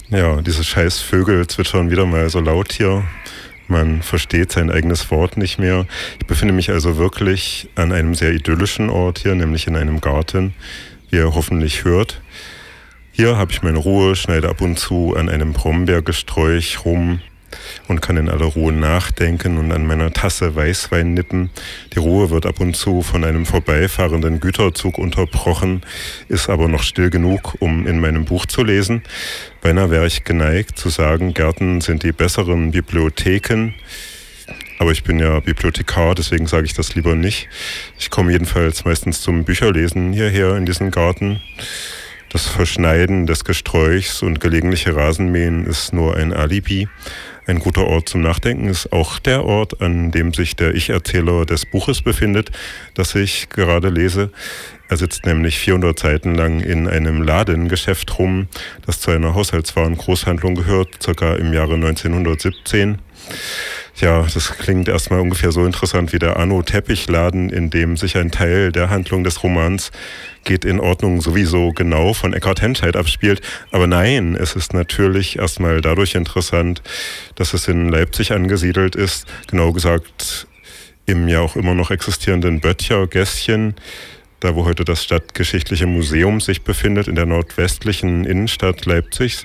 Ja, diese scheiß Vögel zwitschern wieder mal so laut hier. Man versteht sein eigenes Wort nicht mehr. Ich befinde mich also wirklich an einem sehr idyllischen Ort hier, nämlich in einem Garten, wie ihr hoffentlich hört. Hier habe ich meine Ruhe, schneide ab und zu an einem Brombeergesträuch rum und kann in aller Ruhe nachdenken und an meiner Tasse Weißwein nippen. Die Ruhe wird ab und zu von einem vorbeifahrenden Güterzug unterbrochen, ist aber noch still genug, um in meinem Buch zu lesen. Beinahe wäre ich geneigt zu sagen, Gärten sind die besseren Bibliotheken. Aber ich bin ja Bibliothekar, deswegen sage ich das lieber nicht. Ich komme jedenfalls meistens zum Bücherlesen hierher in diesen Garten. Das Verschneiden des Gesträuchs und gelegentliche Rasenmähen ist nur ein Alibi. Ein guter Ort zum Nachdenken ist auch der Ort, an dem sich der Ich-Erzähler des Buches befindet, das ich gerade lese. Er sitzt nämlich 400 Seiten lang in einem Ladengeschäft rum, das zu einer Haushaltswarengroßhandlung gehört, circa im Jahre 1917. Ja, das klingt erstmal ungefähr so interessant wie der Anno-Teppich-Laden, in dem sich ein Teil der Handlung des Romans Geht in Ordnung sowieso genau von Eckhard Henscheid abspielt. Aber nein, es ist natürlich erstmal dadurch interessant, dass es in Leipzig angesiedelt ist, genau gesagt im ja auch immer noch existierenden Böttcher-Gässchen, da wo heute das Stadtgeschichtliche Museum sich befindet, in der nordwestlichen Innenstadt Leipzigs.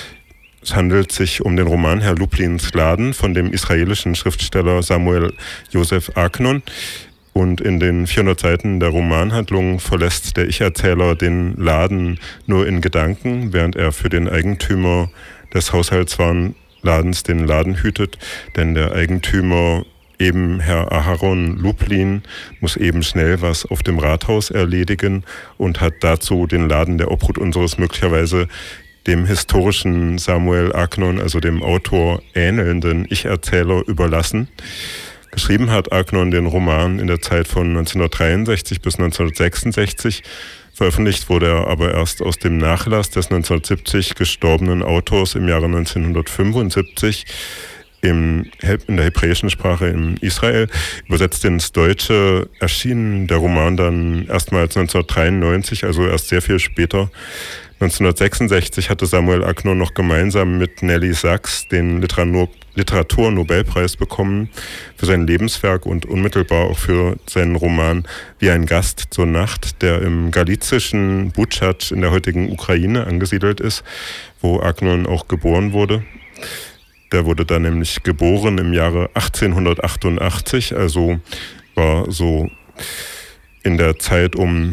Es handelt sich um den Roman Herr Lublins Laden von dem israelischen Schriftsteller Samuel Josef Agnon. Und in den 400 Seiten der Romanhandlung verlässt der Ich-Erzähler den Laden nur in Gedanken, während er für den Eigentümer des Haushaltswarenladens den Laden hütet. Denn der Eigentümer, eben Herr Aharon Lublin, muss eben schnell was auf dem Rathaus erledigen und hat dazu den Laden der Obhut unseres möglicherweise dem historischen Samuel Agnon, also dem Autor ähnelnden Ich-Erzähler, überlassen. Geschrieben hat Agnon den Roman in der Zeit von 1963 bis 1966. Veröffentlicht wurde er aber erst aus dem Nachlass des 1970 gestorbenen Autors im Jahre 1975 in der hebräischen Sprache in Israel. Übersetzt ins Deutsche erschien der Roman dann erstmals 1993, also erst sehr viel später. 1966 hatte Samuel Agnon noch gemeinsam mit Nelly Sachs den Literaturnobelpreis bekommen für sein Lebenswerk und unmittelbar auch für seinen Roman Wie ein Gast zur Nacht, der im galizischen Butschatsch in der heutigen Ukraine angesiedelt ist, wo Agnon auch geboren wurde. Der wurde da nämlich geboren im Jahre 1888, also war so in der Zeit um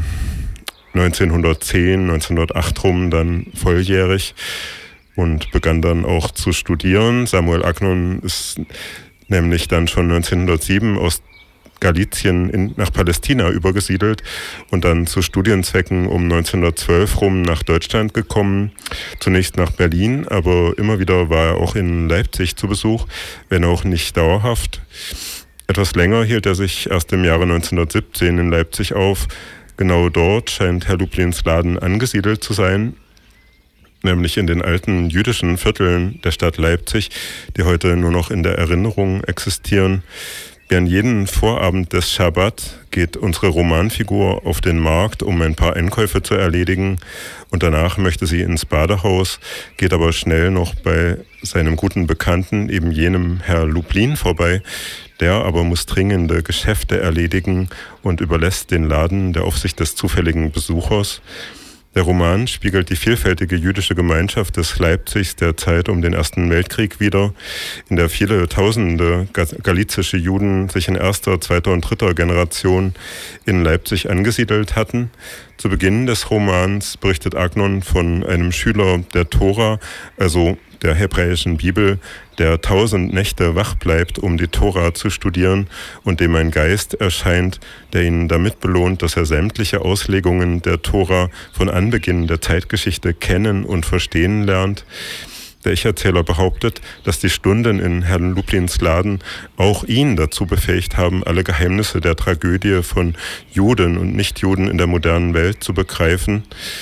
1910, 1908 rum dann volljährig und begann dann auch zu studieren. Samuel Agnon ist nämlich dann schon 1907 aus Galizien nach Palästina übergesiedelt und dann zu Studienzwecken um 1912 rum nach Deutschland gekommen. Zunächst nach Berlin, aber immer wieder war er auch in Leipzig zu Besuch, wenn auch nicht dauerhaft. Etwas länger hielt er sich erst im Jahre 1917 in Leipzig auf. Genau dort scheint Herr Lublins Laden angesiedelt zu sein, nämlich in den alten jüdischen Vierteln der Stadt Leipzig, die heute nur noch in der Erinnerung existieren. Während jeden Vorabend des Schabbat geht unsere Romanfigur auf den Markt, um ein paar Einkäufe zu erledigen, und danach möchte sie ins Badehaus, geht aber schnell noch bei seinem guten Bekannten, eben jenem Herr Lublin, vorbei. Der aber muss dringende Geschäfte erledigen und überlässt den Laden der Aufsicht des zufälligen Besuchers. Der Roman spiegelt die vielfältige jüdische Gemeinschaft des Leipzigs der Zeit um den Ersten Weltkrieg wider, in der viele tausende galizische Juden sich in erster, zweiter und dritter Generation in Leipzig angesiedelt hatten. Zu Beginn des Romans berichtet Agnon von einem Schüler der Tora, also der hebräischen Bibel, der 1000 Nächte wach bleibt, um die Tora zu studieren und dem ein Geist erscheint, der ihn damit belohnt, dass er sämtliche Auslegungen der Tora von Anbeginn der Zeitgeschichte kennen und verstehen lernt. Der Ich-Erzähler behauptet, dass die Stunden in Herrn Lublins Laden auch ihn dazu befähigt haben, alle Geheimnisse der Tragödie von Juden und Nichtjuden in der modernen Welt zu begreifen.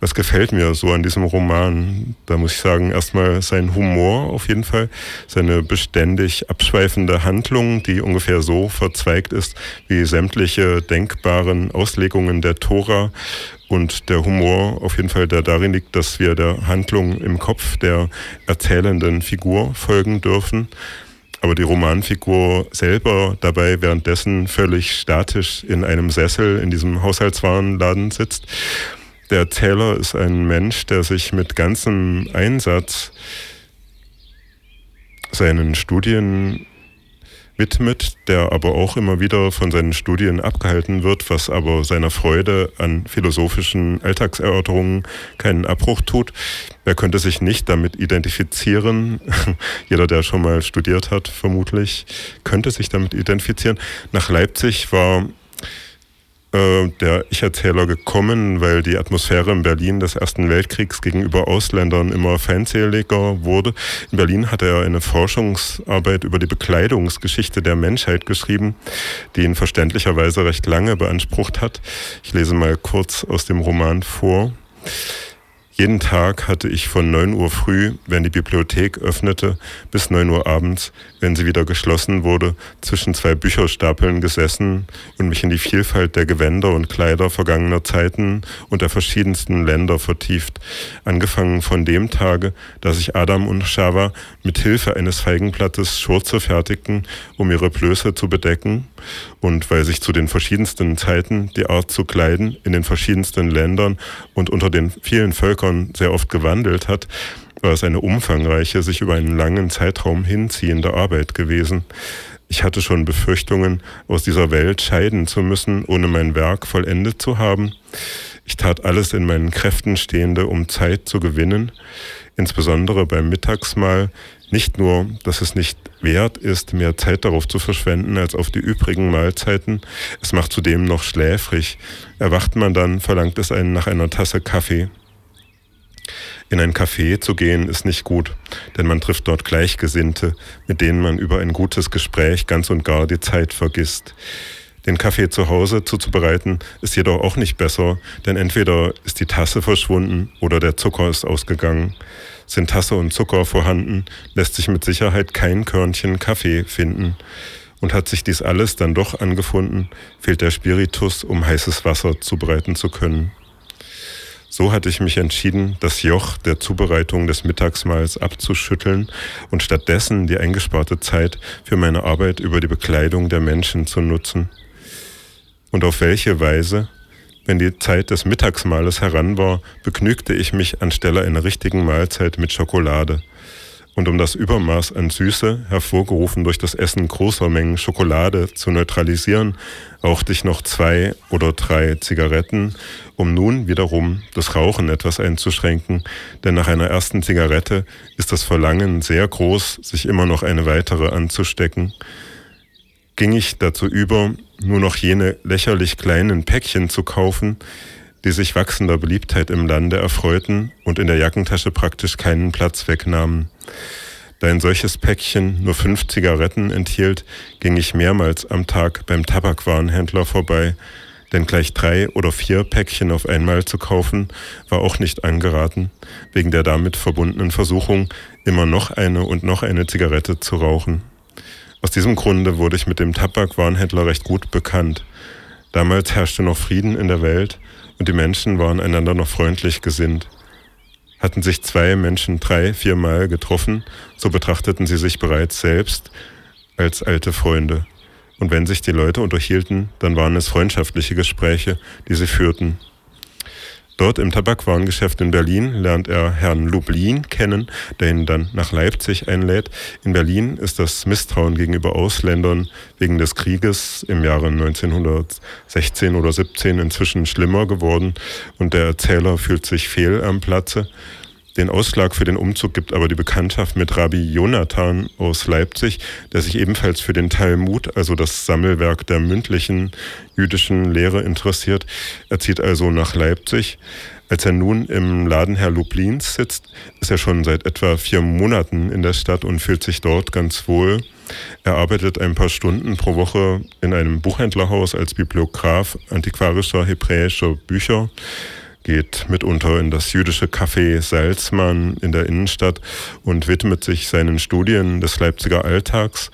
Was gefällt mir so an diesem Roman? Da muss ich sagen, erstmal sein Humor auf jeden Fall, seine beständig abschweifende Handlung, die ungefähr so verzweigt ist wie sämtliche denkbaren Auslegungen der Tora. Und der Humor auf jeden Fall, der darin liegt, dass wir der Handlung im Kopf der erzählenden Figur folgen dürfen. Aber die Romanfigur selber dabei währenddessen völlig statisch in einem Sessel in diesem Haushaltswarenladen sitzt. Der Erzähler ist ein Mensch, der sich mit ganzem Einsatz seinen Studien widmet, der aber auch immer wieder von seinen Studien abgehalten wird, was aber seiner Freude an philosophischen Alltagserörterungen keinen Abbruch tut. Er könnte sich nicht damit identifizieren. Jeder, der schon mal studiert hat, vermutlich, könnte sich damit identifizieren. Nach Leipzig war der Ich-Erzähler gekommen, weil die Atmosphäre in Berlin des Ersten Weltkriegs gegenüber Ausländern immer feindseliger wurde. In Berlin hat er eine Forschungsarbeit über die Bekleidungsgeschichte der Menschheit geschrieben, die ihn verständlicherweise recht lange beansprucht hat. Ich lese mal kurz aus dem Roman vor. Jeden Tag hatte ich von 9 Uhr früh, wenn die Bibliothek öffnete, bis 9 Uhr abends, wenn sie wieder geschlossen wurde, zwischen 2 Bücherstapeln gesessen und mich in die Vielfalt der Gewänder und Kleider vergangener Zeiten und der verschiedensten Länder vertieft. Angefangen von dem Tage, da sich Adam und Chava mit Hilfe eines Feigenblattes Schurze fertigten, um ihre Blöße zu bedecken, und weil sich zu den verschiedensten Zeiten die Art zu kleiden in den verschiedensten Ländern und unter den vielen Völkern sehr oft gewandelt hat, war es eine umfangreiche, sich über einen langen Zeitraum hinziehende Arbeit gewesen. Ich hatte schon Befürchtungen, aus dieser Welt scheiden zu müssen, ohne mein Werk vollendet zu haben. Ich tat alles in meinen Kräften Stehende, um Zeit zu gewinnen, insbesondere beim Mittagsmahl. Nicht nur, dass es nicht wert ist, mehr Zeit darauf zu verschwenden als auf die übrigen Mahlzeiten, es macht zudem noch schläfrig. Erwacht man dann, verlangt es einen nach einer Tasse Kaffee. In ein Café zu gehen ist nicht gut, denn man trifft dort Gleichgesinnte, mit denen man über ein gutes Gespräch ganz und gar die Zeit vergisst. Den Kaffee zu Hause zuzubereiten ist jedoch auch nicht besser, denn entweder ist die Tasse verschwunden oder der Zucker ist ausgegangen. Sind Tasse und Zucker vorhanden, lässt sich mit Sicherheit kein Körnchen Kaffee finden. Und hat sich dies alles dann doch angefunden, fehlt der Spiritus, um heißes Wasser zubereiten zu können. So hatte ich mich entschieden, das Joch der Zubereitung des Mittagsmahls abzuschütteln und stattdessen die eingesparte Zeit für meine Arbeit über die Bekleidung der Menschen zu nutzen. Und auf welche Weise? Wenn die Zeit des Mittagsmahles heran war, begnügte ich mich anstelle einer richtigen Mahlzeit mit Schokolade. Und um das Übermaß an Süße, hervorgerufen durch das Essen großer Mengen Schokolade, zu neutralisieren, rauchte ich noch 2 oder 3 Zigaretten, um nun wiederum das Rauchen etwas einzuschränken, denn nach einer ersten Zigarette ist das Verlangen sehr groß, sich immer noch eine weitere anzustecken. Ging ich dazu über, nur noch jene lächerlich kleinen Päckchen zu kaufen, die sich wachsender Beliebtheit im Lande erfreuten und in der Jackentasche praktisch keinen Platz wegnahmen. Da ein solches Päckchen nur 5 Zigaretten enthielt, ging ich mehrmals am Tag beim Tabakwarenhändler vorbei, denn gleich 3 oder 4 Päckchen auf einmal zu kaufen, war auch nicht angeraten, wegen der damit verbundenen Versuchung, immer noch eine Zigarette zu rauchen. Aus diesem Grunde wurde ich mit dem Tabakwarenhändler recht gut bekannt. Damals herrschte noch Frieden in der Welt und die Menschen waren einander noch freundlich gesinnt. Hatten sich 2 Menschen 3-4 Mal getroffen, so betrachteten sie sich bereits selbst als alte Freunde. Und wenn sich die Leute unterhielten, dann waren es freundschaftliche Gespräche, die sie führten. Dort im Tabakwarengeschäft in Berlin lernt er Herrn Lublin kennen, der ihn dann nach Leipzig einlädt. In Berlin ist das Misstrauen gegenüber Ausländern wegen des Krieges im Jahre 1916 oder 17 inzwischen schlimmer geworden und der Erzähler fühlt sich fehl am Platze. Den Ausschlag für den Umzug gibt aber die Bekanntschaft mit Rabbi Jonathan aus Leipzig, der sich ebenfalls für den Talmud, also das Sammelwerk der mündlichen jüdischen Lehre, interessiert. Er zieht also nach Leipzig. Als er nun im Laden Herr Lublins sitzt, ist er schon seit etwa 4 Monaten in der Stadt und fühlt sich dort ganz wohl. Er arbeitet ein paar Stunden pro Woche in einem Buchhändlerhaus als Bibliograf antiquarischer hebräischer Bücher. geht mitunter in das jüdische Café Salzmann in der Innenstadt und widmet sich seinen Studien des Leipziger Alltags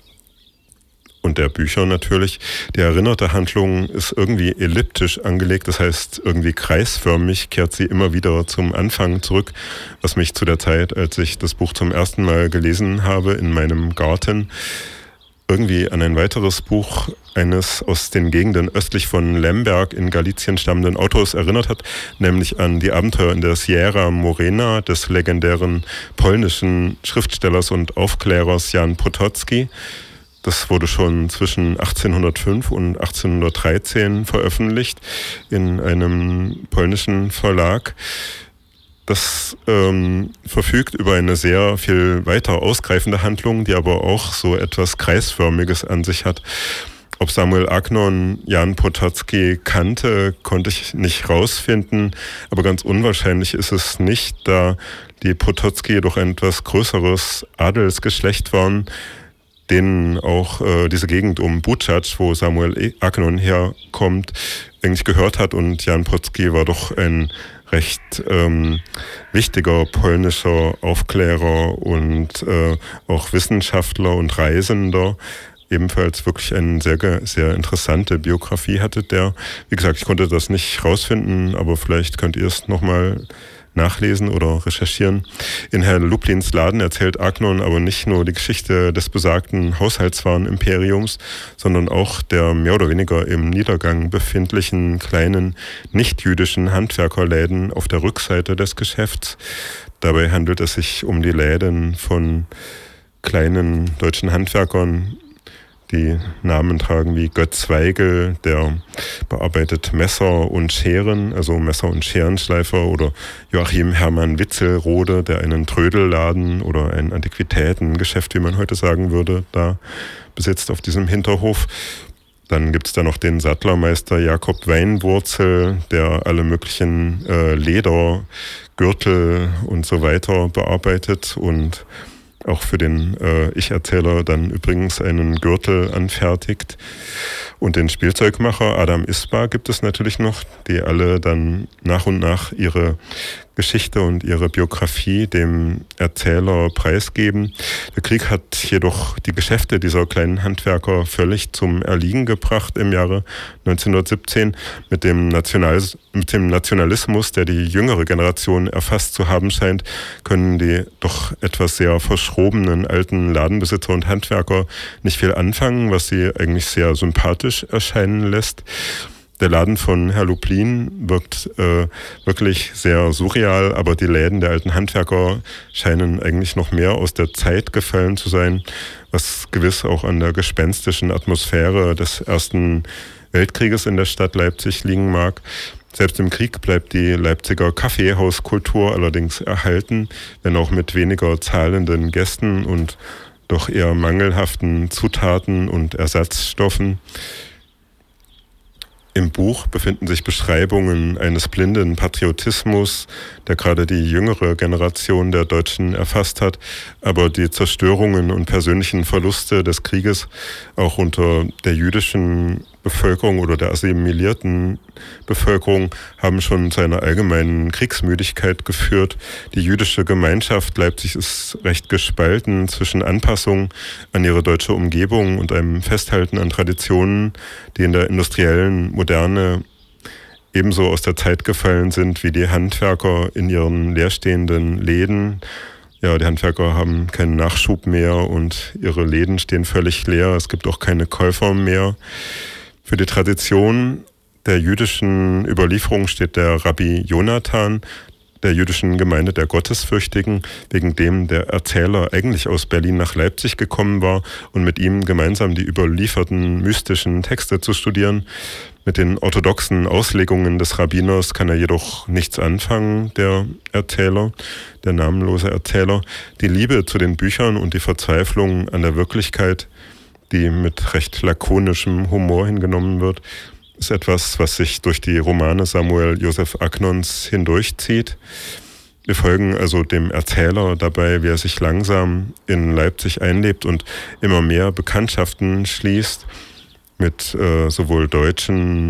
und der Bücher natürlich. Die erinnerte Handlung ist irgendwie elliptisch angelegt, das heißt irgendwie kreisförmig kehrt sie immer wieder zum Anfang zurück, was mich zu der Zeit, als ich das Buch zum ersten Mal gelesen habe in meinem Garten, irgendwie an ein weiteres Buch eines aus den Gegenden östlich von Lemberg in Galizien stammenden Autors erinnert hat, nämlich an die Abenteuer in der Sierra Morena des legendären polnischen Schriftstellers und Aufklärers Jan Potocki. Das wurde schon zwischen 1805 und 1813 veröffentlicht in einem polnischen Verlag. Das verfügt über eine sehr viel weiter ausgreifende Handlung, die aber auch so etwas Kreisförmiges an sich hat. Ob Samuel Agnon Jan Potocki kannte, konnte ich nicht rausfinden, aber ganz unwahrscheinlich ist es nicht, da die Potocki jedoch ein etwas größeres Adelsgeschlecht waren, denen auch diese Gegend um Buczacz, wo Samuel Agnon herkommt, eigentlich gehört hat. Und Jan Potocki war doch ein recht wichtiger polnischer Aufklärer und auch Wissenschaftler und Reisender. Ebenfalls wirklich eine sehr interessante Biografie hatte der. Wie gesagt, ich konnte das nicht rausfinden, aber vielleicht könnt ihr es nochmal nachlesen oder recherchieren. In Herrn Lublins Laden erzählt Agnon aber nicht nur die Geschichte des besagten Haushaltswarenimperiums, sondern auch der mehr oder weniger im Niedergang befindlichen kleinen nicht-jüdischen Handwerkerläden auf der Rückseite des Geschäfts. Dabei handelt es sich um die Läden von kleinen deutschen Handwerkern, die Namen tragen wie Götz Weigel, der bearbeitet Messer und Scheren, also Messer- und Scherenschleifer, oder Joachim Hermann Witzelrode, der einen Trödelladen oder ein Antiquitätengeschäft, wie man heute sagen würde, da besitzt auf diesem Hinterhof. Dann gibt es da noch den Sattlermeister Jakob Weinwurzel, der alle möglichen Leder, Gürtel und so weiter bearbeitet und auch für den Ich-Erzähler dann übrigens einen Gürtel anfertigt. Und den Spielzeugmacher Adam Isba gibt es natürlich noch, die alle dann nach und nach ihre Geschichte und ihre Biografie dem Erzähler preisgeben. Der Krieg hat jedoch die Geschäfte dieser kleinen Handwerker völlig zum Erliegen gebracht im Jahre 1917 mit dem Nationalismus, der die jüngere Generation erfasst zu haben scheint, können die doch etwas sehr verschrobenen alten Ladenbesitzer und Handwerker nicht viel anfangen, was sie eigentlich sehr sympathisch erscheinen lässt. Der Laden von Herr Lublin wirkt wirklich sehr surreal, aber die Läden der alten Handwerker scheinen eigentlich noch mehr aus der Zeit gefallen zu sein, was gewiss auch an der gespenstischen Atmosphäre des Ersten Weltkrieges in der Stadt Leipzig liegen mag. Selbst im Krieg bleibt die Leipziger Kaffeehauskultur allerdings erhalten, wenn auch mit weniger zahlenden Gästen und doch eher mangelhaften Zutaten und Ersatzstoffen. Im Buch befinden sich Beschreibungen eines blinden Patriotismus, der gerade die jüngere Generation der Deutschen erfasst hat, aber die Zerstörungen und persönlichen Verluste des Krieges auch unter der jüdischen Bevölkerung oder der assimilierten Bevölkerung haben schon zu einer allgemeinen Kriegsmüdigkeit geführt. Die jüdische Gemeinschaft Leipzig ist recht gespalten zwischen Anpassung an ihre deutsche Umgebung und einem Festhalten an Traditionen, die in der industriellen Moderne ebenso aus der Zeit gefallen sind wie die Handwerker in ihren leerstehenden Läden. Ja, die Handwerker haben keinen Nachschub mehr und ihre Läden stehen völlig leer. Es gibt auch keine Käufer mehr. Für die Tradition der jüdischen Überlieferung steht der Rabbi Jonathan, der jüdischen Gemeinde der Gottesfürchtigen, wegen dem der Erzähler eigentlich aus Berlin nach Leipzig gekommen war und mit ihm gemeinsam die überlieferten mystischen Texte zu studieren. Mit den orthodoxen Auslegungen des Rabbiners kann er jedoch nichts anfangen, der Erzähler, der namenlose Erzähler. Die Liebe zu den Büchern und die Verzweiflung an der Wirklichkeit, die mit recht lakonischem Humor hingenommen wird, ist etwas, was sich durch die Romane Samuel Joseph Agnons hindurchzieht. Wir folgen also dem Erzähler dabei, wie er sich langsam in Leipzig einlebt und immer mehr Bekanntschaften schließt mit sowohl Deutschen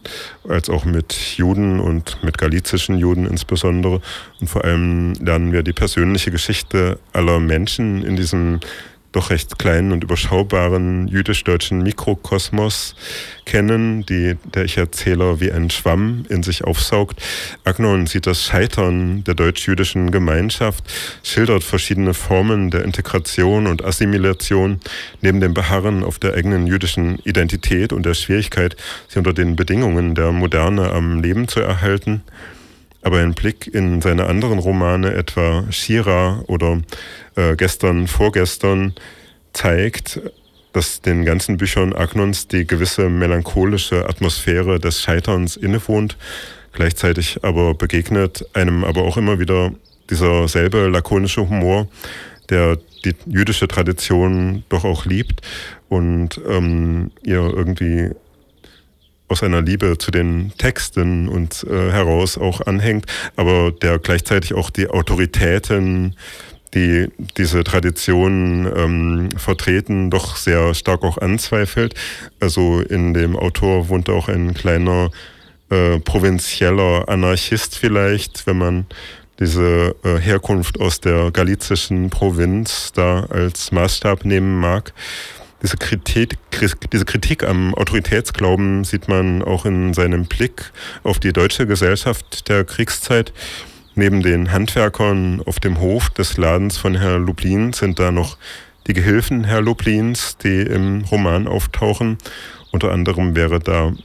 als auch mit Juden und mit galizischen Juden insbesondere. Und vor allem lernen wir die persönliche Geschichte aller Menschen in diesem doch recht kleinen und überschaubaren jüdisch-deutschen Mikrokosmos kennen, der Ich-Erzähler wie ein Schwamm in sich aufsaugt. Agnon sieht das Scheitern der deutsch-jüdischen Gemeinschaft, schildert verschiedene Formen der Integration und Assimilation, neben dem Beharren auf der eigenen jüdischen Identität und der Schwierigkeit, sie unter den Bedingungen der Moderne am Leben zu erhalten. Aber ein Blick in seine anderen Romane, etwa Shira oder Gestern, Vorgestern, zeigt, dass den ganzen Büchern Agnons die gewisse melancholische Atmosphäre des Scheiterns innewohnt. Gleichzeitig aber begegnet einem aber auch immer wieder dieser selbe lakonische Humor, der die jüdische Tradition doch auch liebt und ihr irgendwie aus einer Liebe zu den Texten und heraus auch anhängt, aber der gleichzeitig auch die Autoritäten, die diese Tradition vertreten, doch sehr stark auch anzweifelt. Also in dem Autor wohnt auch ein kleiner provinzieller Anarchist vielleicht, wenn man diese Herkunft aus der galizischen Provinz da als Maßstab nehmen mag. Diese Kritik am Autoritätsglauben sieht man auch in seinem Blick auf die deutsche Gesellschaft der Kriegszeit. Neben den Handwerkern auf dem Hof des Ladens von Herr Lublin sind da noch die Gehilfen Herr Lublins, die im Roman auftauchen. Unter anderem wäre da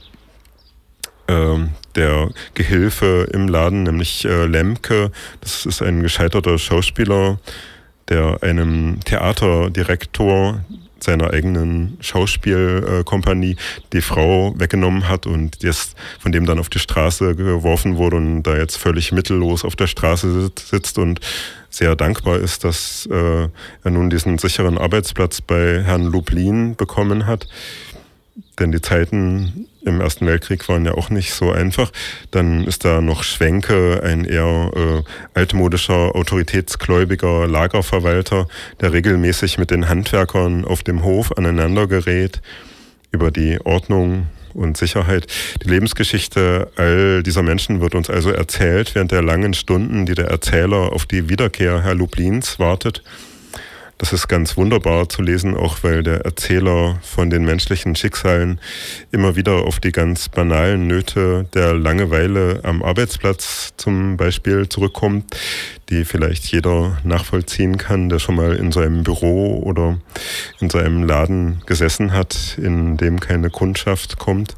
der Gehilfe im Laden, nämlich Lemke. Das ist ein gescheiterter Schauspieler, der einem Theaterdirektor seiner eigenen Schauspielkompanie die Frau weggenommen hat und jetzt von dem dann auf die Straße geworfen wurde und da jetzt völlig mittellos auf der Straße sitzt und sehr dankbar ist, dass er nun diesen sicheren Arbeitsplatz bei Herrn Lublin bekommen hat. Denn die Zeiten im Ersten Weltkrieg waren ja auch nicht so einfach. Dann ist da noch Schwenke, ein eher altmodischer, autoritätsgläubiger Lagerverwalter, der regelmäßig mit den Handwerkern auf dem Hof aneinander gerät über die Ordnung und Sicherheit. Die Lebensgeschichte all dieser Menschen wird uns also erzählt während der langen Stunden, die der Erzähler auf die Wiederkehr Herr Lublins wartet. Das ist ganz wunderbar zu lesen, auch weil der Erzähler von den menschlichen Schicksalen immer wieder auf die ganz banalen Nöte der Langeweile am Arbeitsplatz zum Beispiel zurückkommt, die vielleicht jeder nachvollziehen kann, der schon mal in seinem Büro oder in seinem Laden gesessen hat, in dem keine Kundschaft kommt.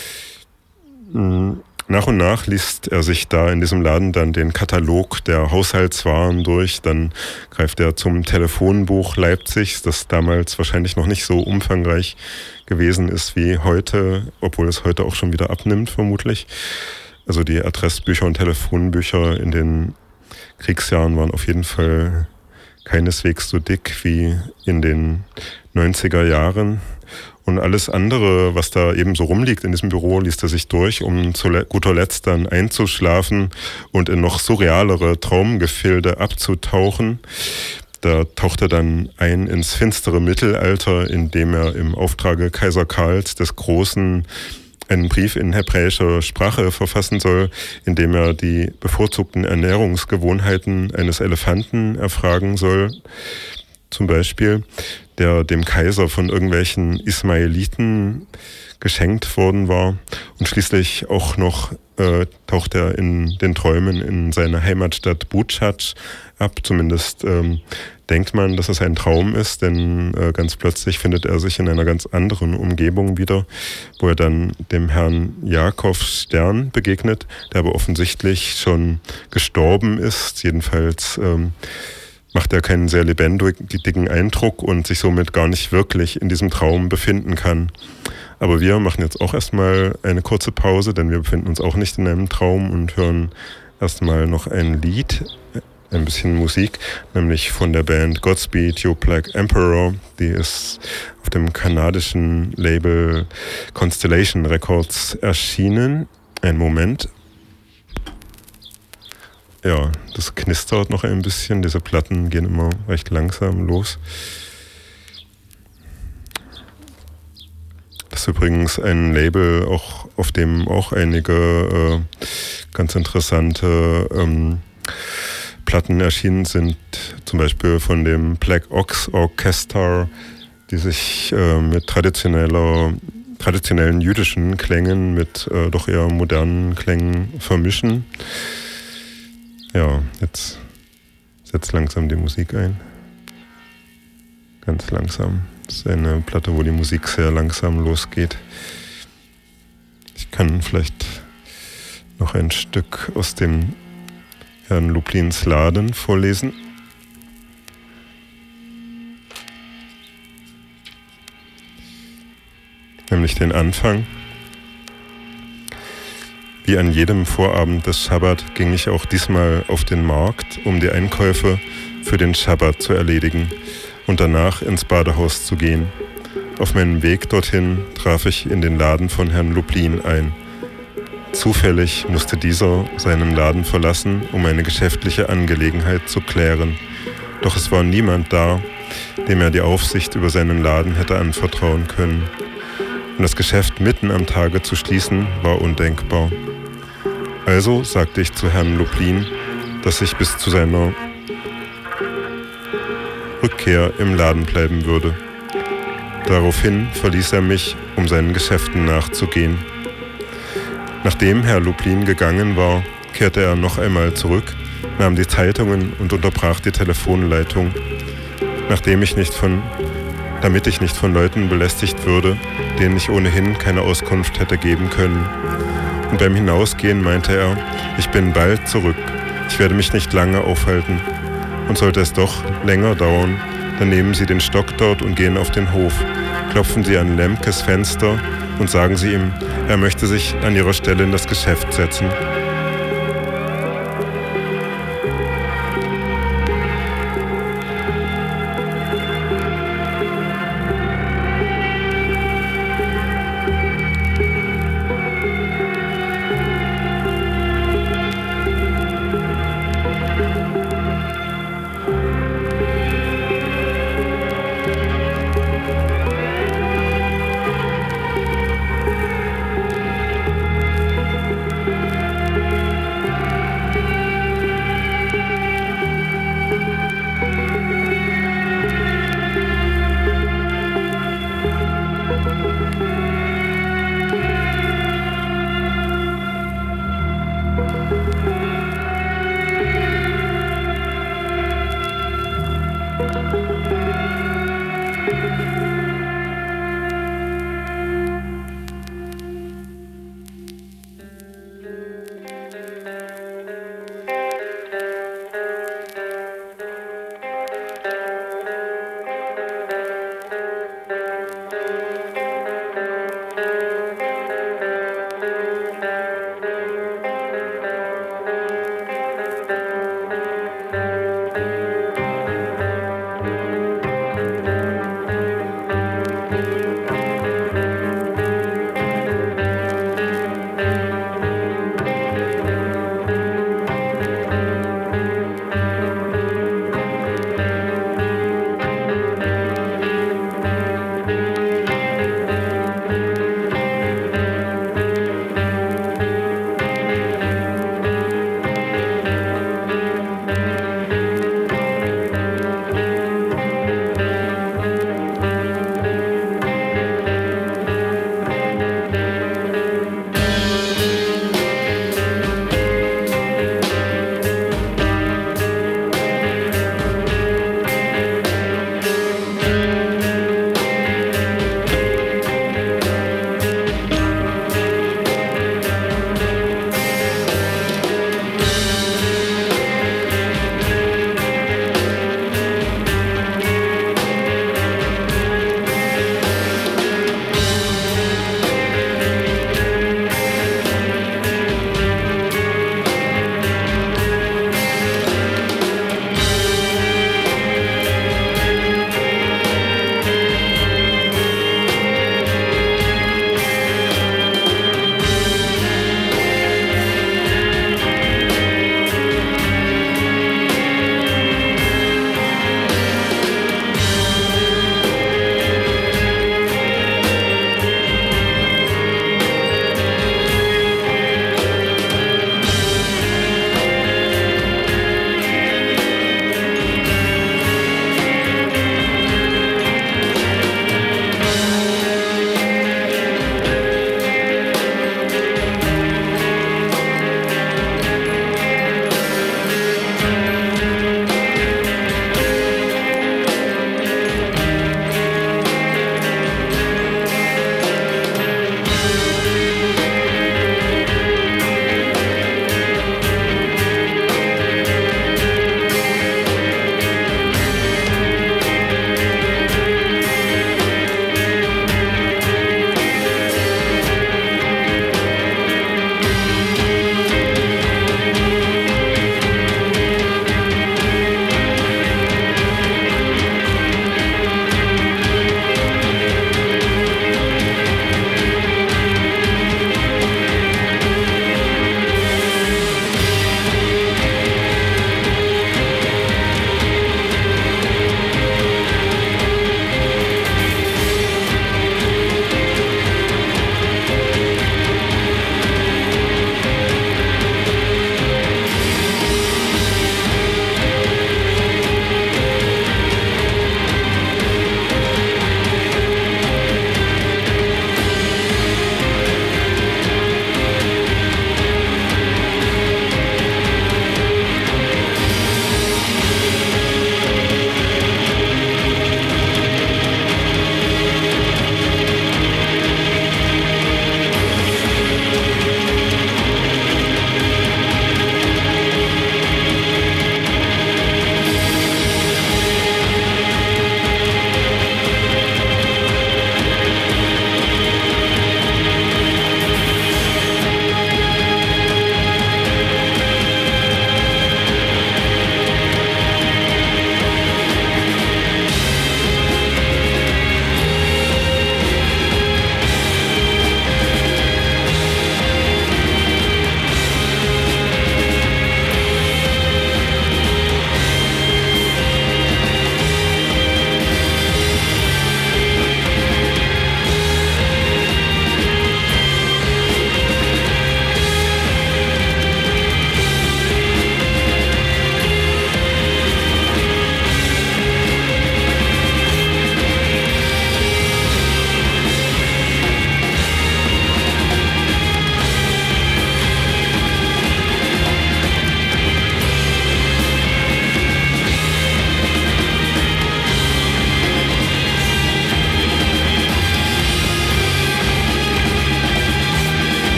Nach und nach liest er sich da in diesem Laden dann den Katalog der Haushaltswaren durch, dann greift er zum Telefonbuch Leipzigs, das damals wahrscheinlich noch nicht so umfangreich gewesen ist wie heute, obwohl es heute auch schon wieder abnimmt vermutlich. Also die Adressbücher und Telefonbücher in den Kriegsjahren waren auf jeden Fall keineswegs so dick wie in den 90er Jahren. Und alles andere, was da eben so rumliegt in diesem Büro, liest er sich durch, um zu guter Letzt dann einzuschlafen und in noch surrealere Traumgefilde abzutauchen. Da taucht er dann ein ins finstere Mittelalter, indem er im Auftrage Kaiser Karls des Großen einen Brief in hebräischer Sprache verfassen soll, in dem er die bevorzugten Ernährungsgewohnheiten eines Elefanten erfragen soll. Zum Beispiel, der dem Kaiser von irgendwelchen Ismaeliten geschenkt worden war. Und schließlich auch noch taucht er in den Träumen in seine Heimatstadt Butschatsch ab. Zumindest denkt man, dass es ein Traum ist, denn ganz plötzlich findet er sich in einer ganz anderen Umgebung wieder, wo er dann dem Herrn Jakob Stern begegnet, der aber offensichtlich schon gestorben ist. Jedenfalls macht er keinen sehr lebendigen Eindruck und sich somit gar nicht wirklich in diesem Traum befinden kann. Aber wir machen jetzt auch erstmal eine kurze Pause, denn wir befinden uns auch nicht in einem Traum und hören erstmal noch ein Lied, ein bisschen Musik, nämlich von der Band Godspeed You Black Emperor. Die ist auf dem kanadischen Label Constellation Records erschienen. Einen Moment. Ja, das knistert noch ein bisschen. Diese Platten gehen immer recht langsam los. Das ist übrigens ein Label, auch, auf dem auch einige ganz interessante Platten erschienen sind, zum Beispiel von dem Black Ox Orchestra, die sich mit traditionellen jüdischen Klängen mit doch eher modernen Klängen vermischen. Ja, jetzt setzt langsam die Musik ein. Ganz langsam. Das ist eine Platte, wo die Musik sehr langsam losgeht. Ich kann vielleicht noch ein Stück aus dem Herrn Lublins Laden vorlesen. Nämlich den Anfang. Wie an jedem Vorabend des Schabbat ging ich auch diesmal auf den Markt, um die Einkäufe für den Schabbat zu erledigen und danach ins Badehaus zu gehen. Auf meinem Weg dorthin traf ich in den Laden von Herrn Lublin ein. Zufällig musste dieser seinen Laden verlassen, um eine geschäftliche Angelegenheit zu klären. Doch es war niemand da, dem er die Aufsicht über seinen Laden hätte anvertrauen können. Und das Geschäft mitten am Tage zu schließen, war undenkbar. Also sagte ich zu Herrn Lublin, dass ich bis zu seiner Rückkehr im Laden bleiben würde. Daraufhin verließ er mich, um seinen Geschäften nachzugehen. Nachdem Herr Lublin gegangen war, kehrte er noch einmal zurück, nahm die Zeitungen und unterbrach die Telefonleitung. Damit ich nicht von Leuten belästigt würde, denen ich ohnehin keine Auskunft hätte geben können. Und beim Hinausgehen meinte er, ich bin bald zurück, ich werde mich nicht lange aufhalten. Und sollte es doch länger dauern, dann nehmen Sie den Stock dort und gehen auf den Hof. Klopfen Sie an Lemkes Fenster und sagen Sie ihm, er möchte sich an Ihrer Stelle in das Geschäft setzen.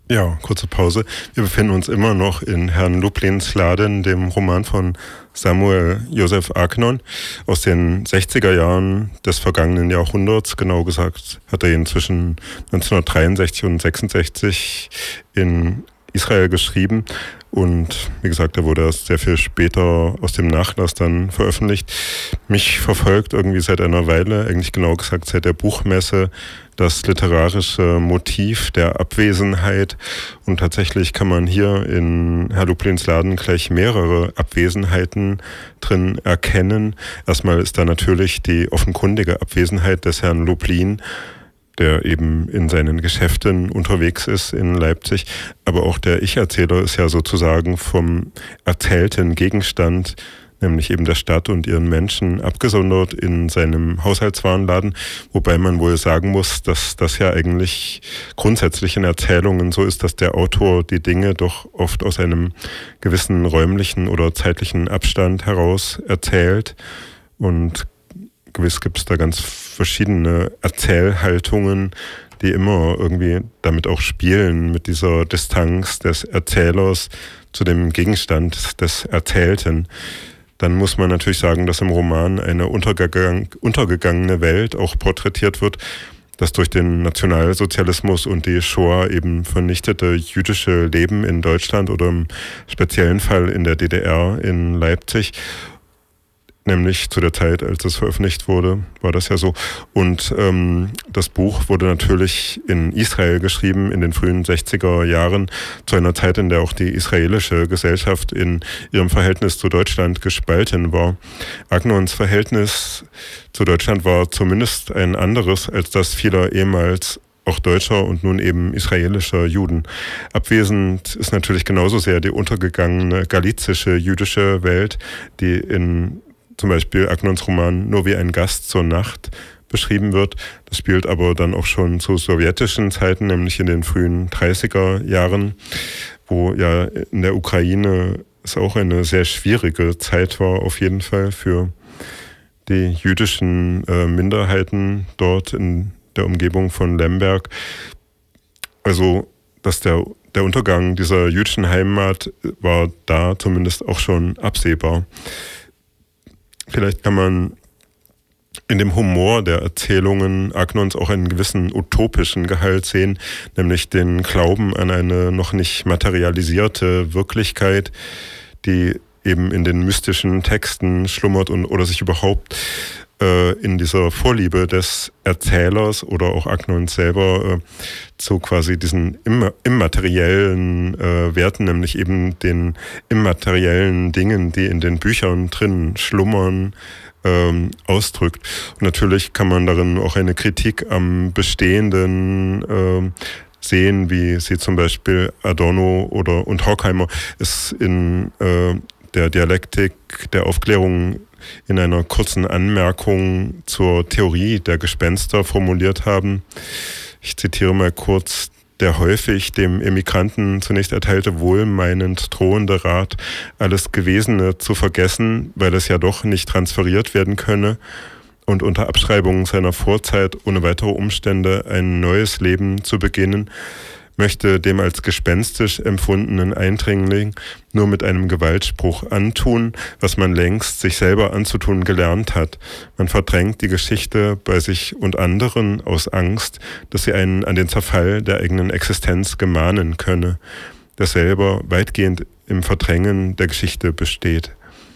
Ja, kurze Pause. Wir befinden uns immer noch in Herrn Lublins Laden, dem Roman von Samuel Joseph Agnon aus den 60er Jahren des vergangenen Jahrhunderts. Genau gesagt hat er ihn zwischen 1963 und 66 in Israel geschrieben. Und wie gesagt, da wurde erst sehr viel später aus dem Nachlass dann veröffentlicht. Mich verfolgt irgendwie seit einer Weile, eigentlich genau gesagt seit der Buchmesse, das literarische Motiv der Abwesenheit. Und tatsächlich kann man hier in Herr Lublins Laden gleich mehrere Abwesenheiten drin erkennen. Erstmal ist da natürlich die offenkundige Abwesenheit des Herrn Lublin, der eben in seinen Geschäften unterwegs ist in Leipzig. Aber auch der Ich-Erzähler ist ja sozusagen vom erzählten Gegenstand, nämlich eben der Stadt und ihren Menschen, abgesondert in seinem Haushaltswarenladen. Wobei man wohl sagen muss, dass das ja eigentlich grundsätzlich in Erzählungen so ist, dass der Autor die Dinge doch oft aus einem gewissen räumlichen oder zeitlichen Abstand heraus erzählt. Und gewiss gibt es da ganz verschiedene Erzählhaltungen, die immer irgendwie damit auch spielen, mit dieser Distanz des Erzählers zu dem Gegenstand des Erzählten. Dann muss man natürlich sagen, dass im Roman eine untergegangene Welt auch porträtiert wird, das durch den Nationalsozialismus und die Shoah eben vernichtete jüdische Leben in Deutschland oder im speziellen Fall in der DDR in Leipzig. Nämlich zu der Zeit, als es veröffentlicht wurde, war das ja so. Und das Buch wurde natürlich in Israel geschrieben, in den frühen 60er Jahren, zu einer Zeit, in der auch die israelische Gesellschaft in ihrem Verhältnis zu Deutschland gespalten war. Agnons Verhältnis zu Deutschland war zumindest ein anderes als das vieler ehemals auch deutscher und nun eben israelischer Juden. Abwesend ist natürlich genauso sehr die untergegangene galizische jüdische Welt, die in zum Beispiel Agnons Roman Nur wie ein Gast zur Nacht beschrieben wird. Das spielt aber dann auch schon zu sowjetischen Zeiten, nämlich in den frühen 30er Jahren, wo ja in der Ukraine es auch eine sehr schwierige Zeit war, auf jeden Fall für die jüdischen Minderheiten dort in der Umgebung von Lemberg. Also, dass der Untergang dieser jüdischen Heimat war da zumindest auch schon absehbar. Vielleicht kann man in dem Humor der Erzählungen Agnons auch einen gewissen utopischen Gehalt sehen, nämlich den Glauben an eine noch nicht materialisierte Wirklichkeit, die eben in den mystischen Texten schlummert oder sich überhaupt in dieser Vorliebe des Erzählers oder auch Agnons selber zu quasi diesen immateriellen Werten, nämlich eben den immateriellen Dingen, die in den Büchern drin schlummern, ausdrückt. Und natürlich kann man darin auch eine Kritik am Bestehenden sehen, wie sie zum Beispiel Adorno und Horkheimer es in der Dialektik der Aufklärung in einer kurzen Anmerkung zur Theorie der Gespenster formuliert haben. Ich zitiere mal kurz: Der häufig dem Emigranten zunächst erteilte wohlmeinend drohende Rat, alles Gewesene zu vergessen, weil es ja doch nicht transferiert werden könne und unter Abschreibung seiner Vorzeit ohne weitere Umstände ein neues Leben zu beginnen, möchte dem als gespenstisch empfundenen Eindringling nur mit einem Gewaltspruch antun, was man längst sich selber anzutun gelernt hat. Man verdrängt die Geschichte bei sich und anderen aus Angst, dass sie einen an den Zerfall der eigenen Existenz gemahnen könne, das selber weitgehend im Verdrängen der Geschichte besteht.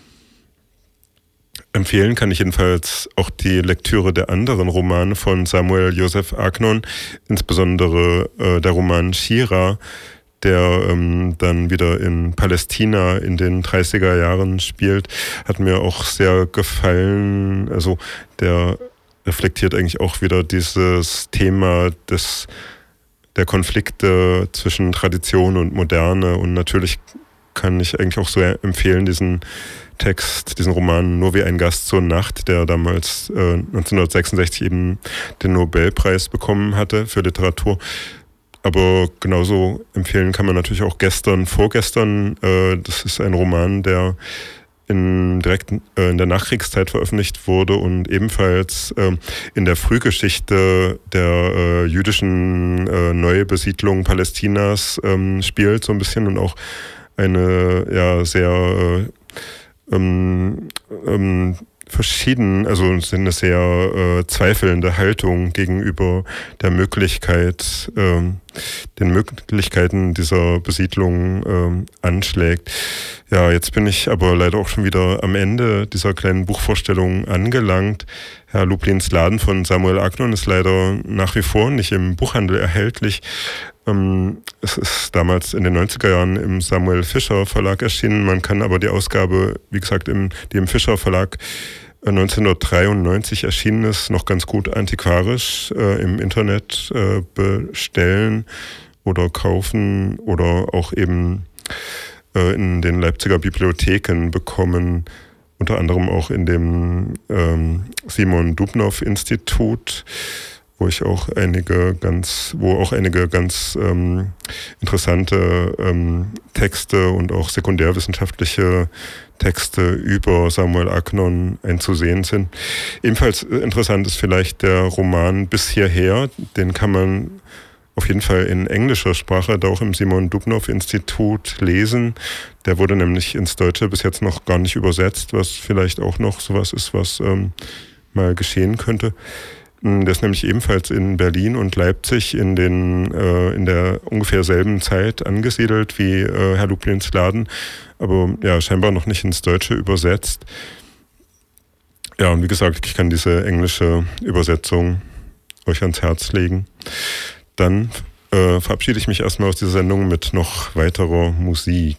Empfehlen kann ich jedenfalls auch die Lektüre der anderen Romane von Samuel Joseph Agnon, insbesondere der Roman Shira, der dann wieder in Palästina in den 30er Jahren spielt, hat mir auch sehr gefallen. Also der reflektiert eigentlich auch wieder dieses Thema der Konflikte zwischen Tradition und Moderne, und natürlich kann ich eigentlich auch so empfehlen, diesen Roman Nur wie ein Gast zur Nacht, der damals 1966 eben den Nobelpreis bekommen hatte für Literatur. Aber genauso empfehlen kann man natürlich auch Vorgestern. Das ist ein Roman, der direkt in der Nachkriegszeit veröffentlicht wurde und ebenfalls in der Frühgeschichte der jüdischen Neubesiedlung Palästinas spielt so ein bisschen und auch eine sehr verschieden, also sind eine sehr zweifelnde Haltung gegenüber der Möglichkeit, den Möglichkeiten dieser Besiedlung anschlägt. Ja, jetzt bin ich aber leider auch schon wieder am Ende dieser kleinen Buchvorstellung angelangt. Herr Lublins Laden von Samuel Agnon ist leider nach wie vor nicht im Buchhandel erhältlich. Es ist damals in den 90er Jahren im Samuel Fischer Verlag erschienen. Man kann aber die Ausgabe, wie gesagt, die im Fischer Verlag 1993 erschienen ist, noch ganz gut antiquarisch im Internet bestellen oder kaufen oder auch eben in den Leipziger Bibliotheken bekommen, unter anderem auch in dem Simon Dubnow Institut, wo auch einige ganz interessante Texte und auch sekundärwissenschaftliche Texte über Samuel Agnon einzusehen sind. Ebenfalls interessant ist vielleicht der Roman Bis hierher, den kann man auf jeden Fall in englischer Sprache, da auch im Simon Dubnow Institut lesen. Der wurde nämlich ins Deutsche bis jetzt noch gar nicht übersetzt, was vielleicht auch noch sowas ist, was mal geschehen könnte. Der ist nämlich ebenfalls in Berlin und Leipzig in der ungefähr selben Zeit angesiedelt wie Herr Lublins Laden, aber ja, scheinbar noch nicht ins Deutsche übersetzt. Ja, und wie gesagt, ich kann diese englische Übersetzung euch ans Herz legen. Dann verabschiede ich mich erstmal aus dieser Sendung mit noch weiterer Musik.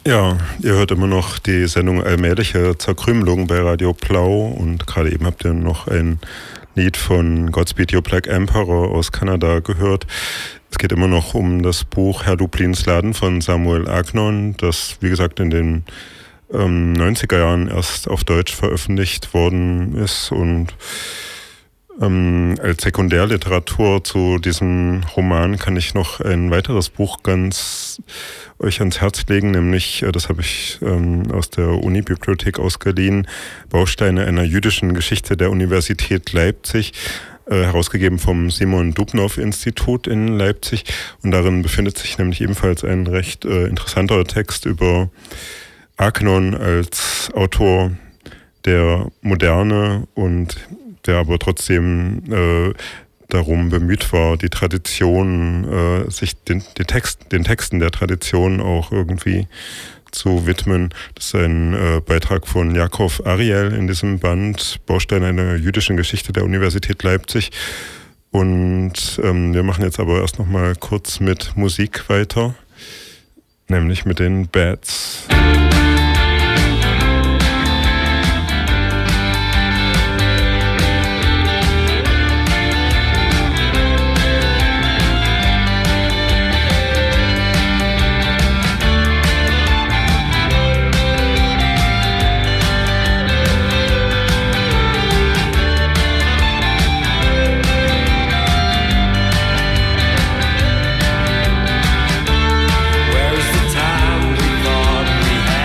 Ja, ihr hört immer noch die Sendung Allmähliche Zerkrümelung bei Radio Blau und gerade eben habt ihr noch ein Lied von Godspeed Your Black Emperor aus Kanada gehört. Es geht immer noch um das Buch Herr Lublins Laden von Samuel Agnon, das wie gesagt in den 90er Jahren erst auf Deutsch veröffentlicht worden ist und als Sekundärliteratur zu diesem Roman kann ich noch ein weiteres Buch ganz euch ans Herz legen, nämlich, das habe ich aus der Unibibliothek ausgeliehen, Bausteine einer jüdischen Geschichte der Universität Leipzig, herausgegeben vom Simon Dubnow Institut in Leipzig. Und darin befindet sich nämlich ebenfalls ein recht interessanter Text über Agnon als Autor der Moderne und der aber trotzdem darum bemüht war, die Tradition, sich den Texten der Tradition auch irgendwie zu widmen. Das ist ein Beitrag von Jakov Ariel in diesem Band Bausteine einer jüdischen Geschichte der Universität Leipzig. Und wir machen jetzt aber erst noch mal kurz mit Musik weiter, nämlich mit den Bats. Where's the time we thought we had?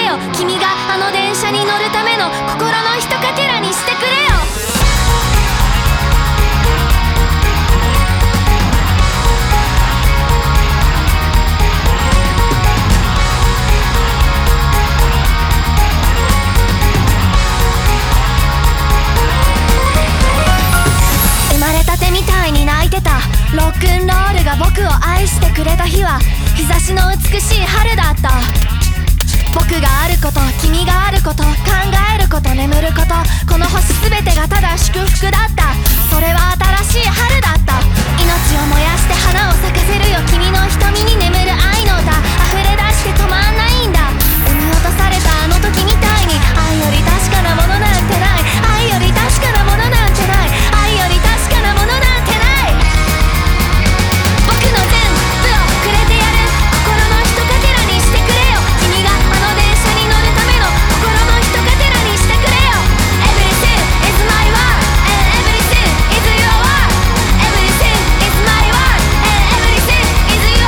よ。君があの電車に乗るための心のひとかけらにしてくれよ。生まれたてみたいに泣いてたロックンロールが僕を愛してくれた日は日差しの美しい春だった。僕があること、君があること、考えること、眠ること、この星すべてがただ祝福だった。それは新しい春だった。命を燃やして花を咲かせるよ。君の瞳に眠る愛の歌、溢れ出して止まんないんだ。産み落とされたあの時みたいに、愛より確かなものなんてない。愛より確かなものなんてない。愛より確かなものなんてない。僕の全部をくれてやる。心のひとかけらにしてくれよ。君があの電車に乗るための心のひとかけらにしてくれよ。 Everything is my world and everything is your world. Everything is my world and everything is your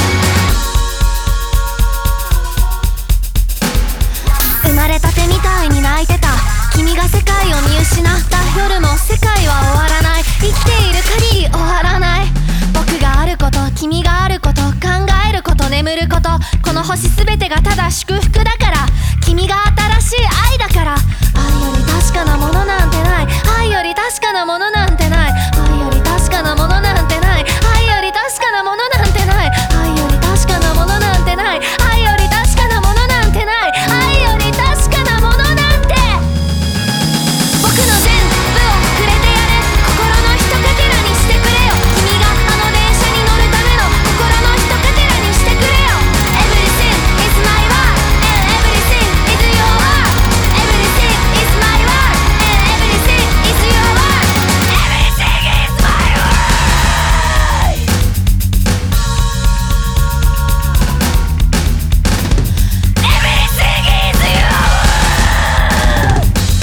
world. 生まれたてみたいに泣いてた。君が世界を見失った夜も世界は終わらない。生きている限り終わらない。僕があること、君があること、考えること、眠ること、この星すべてがただ祝福だから。君が新しい愛だから。愛より確かなものなんてない。愛より確かなものなんてない。愛より確かなものなんてない。愛より確かなものなんてない。愛より確かなものなんてない。愛より確かなものなんてない。愛より確かなものなんて。僕の全部をくれてやる。心のひとかけらにしてくれよ。君があの電車に乗るための心のひとかけらにしてくれよ。 Everything is my world and everything is your world. Everything is my world and everything is your world. Everything is my world. Everything is your world.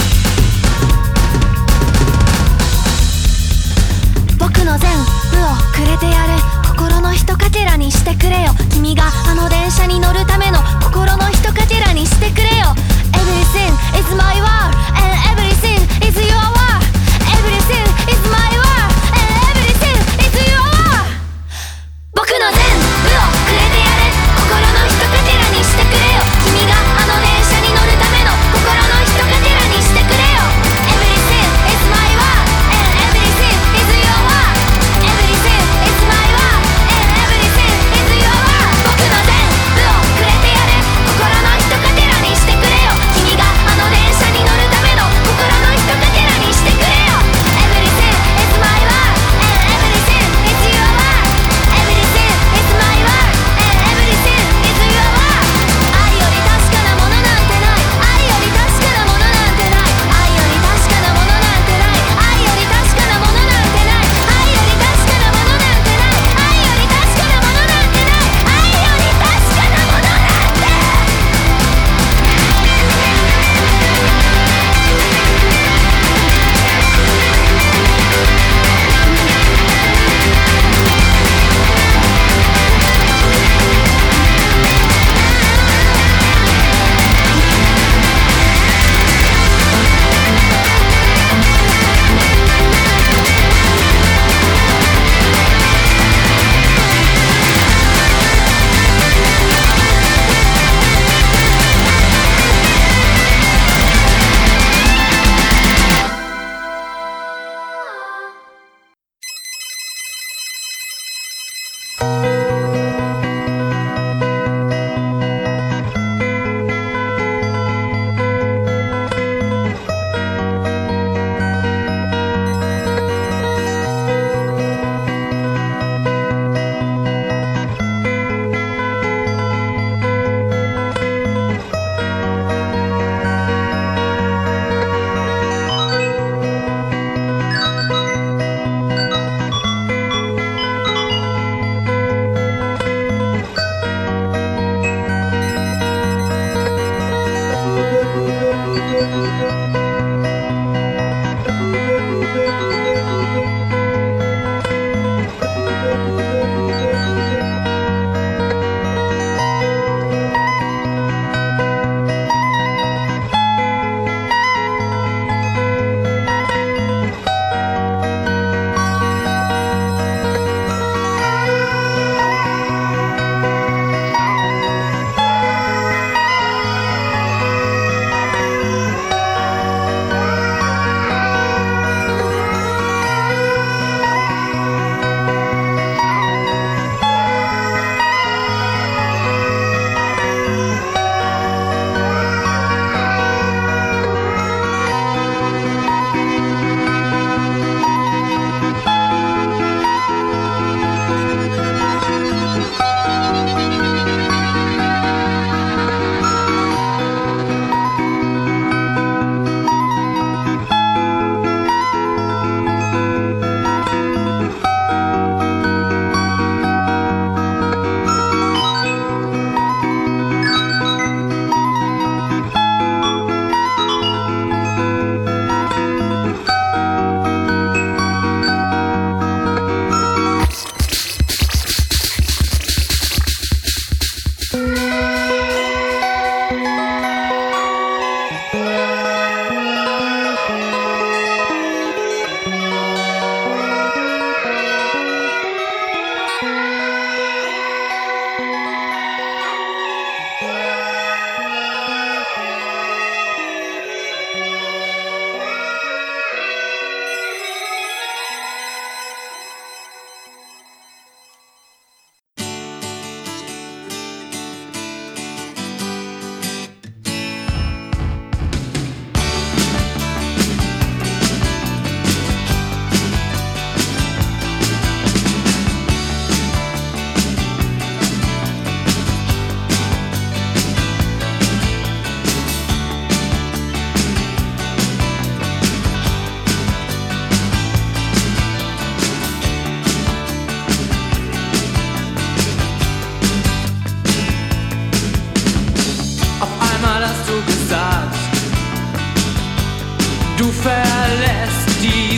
僕の全部をくれてやる。心のひとかけらにしてくれよ。君があの電車に乗るための心のひとかけらにしてくれよ。 Everything is my world and everything is your world. Everything is my world and everything is your world. 僕の全部をくれてやる。心のひとかけらにしてくれよ。君があの電車に乗るための心のひとかけらにしてくれよ。 Everything is my world and everything is your world. Everything is my world and everything is your world. 僕の全部をくれてやる。心のひとかけらにしてくれよ。君があの電車に乗るための心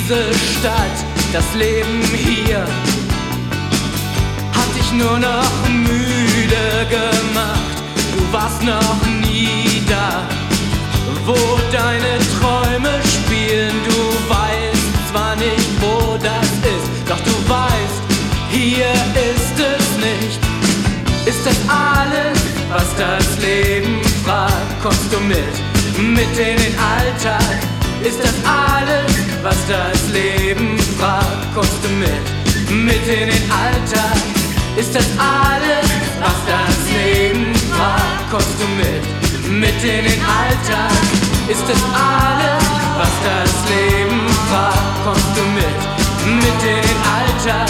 Diese Stadt, das Leben hier, hat dich nur noch müde gemacht. Du warst noch nie da, wo deine Träume spielen. Du weißt zwar nicht, wo das ist, doch du weißt, hier ist es nicht. Ist das alles, was das Leben fragt? Kommst du mit in den Alltag? Ist das alles, was das Leben fragt? Kommst du mit in den Alltag? Ist das alles, was das Leben fragt? Kommst du mit in den Alltag? Ist das alles, was das Leben fragt? Kommst du mit in den Alltag?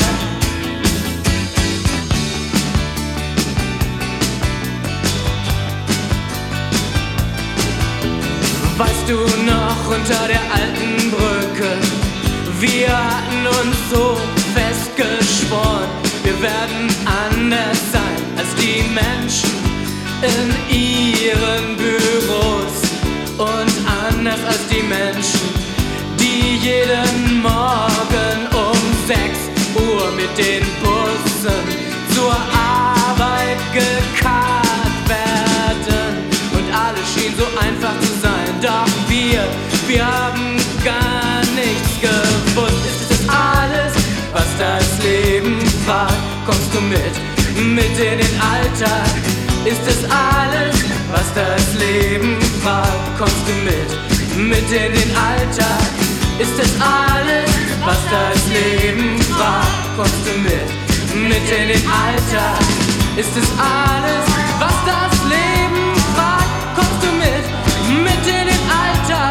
Weißt du noch unter der alten Brücke, wir hatten uns so fest geschworen, wir werden anders sein als die Menschen in ihren Büros und anders als die Menschen, die jeden Morgen um 6 Uhr mit den Bussen zur Arbeit gekarrt werden. Und alles schien so einfach zu sein, doch wir haben gar nichts gewusst. Ist das alles, was das Leben fragt? Kommst du mit in den Alltag? Ist das alles, was das Leben fragt? Kommst du mit in den Alltag? Ist das alles, was das Leben fragt? Kommst du mit in den Alltag? Ist das alles, was das Leben fragt? Kommst du mit in den Alltag?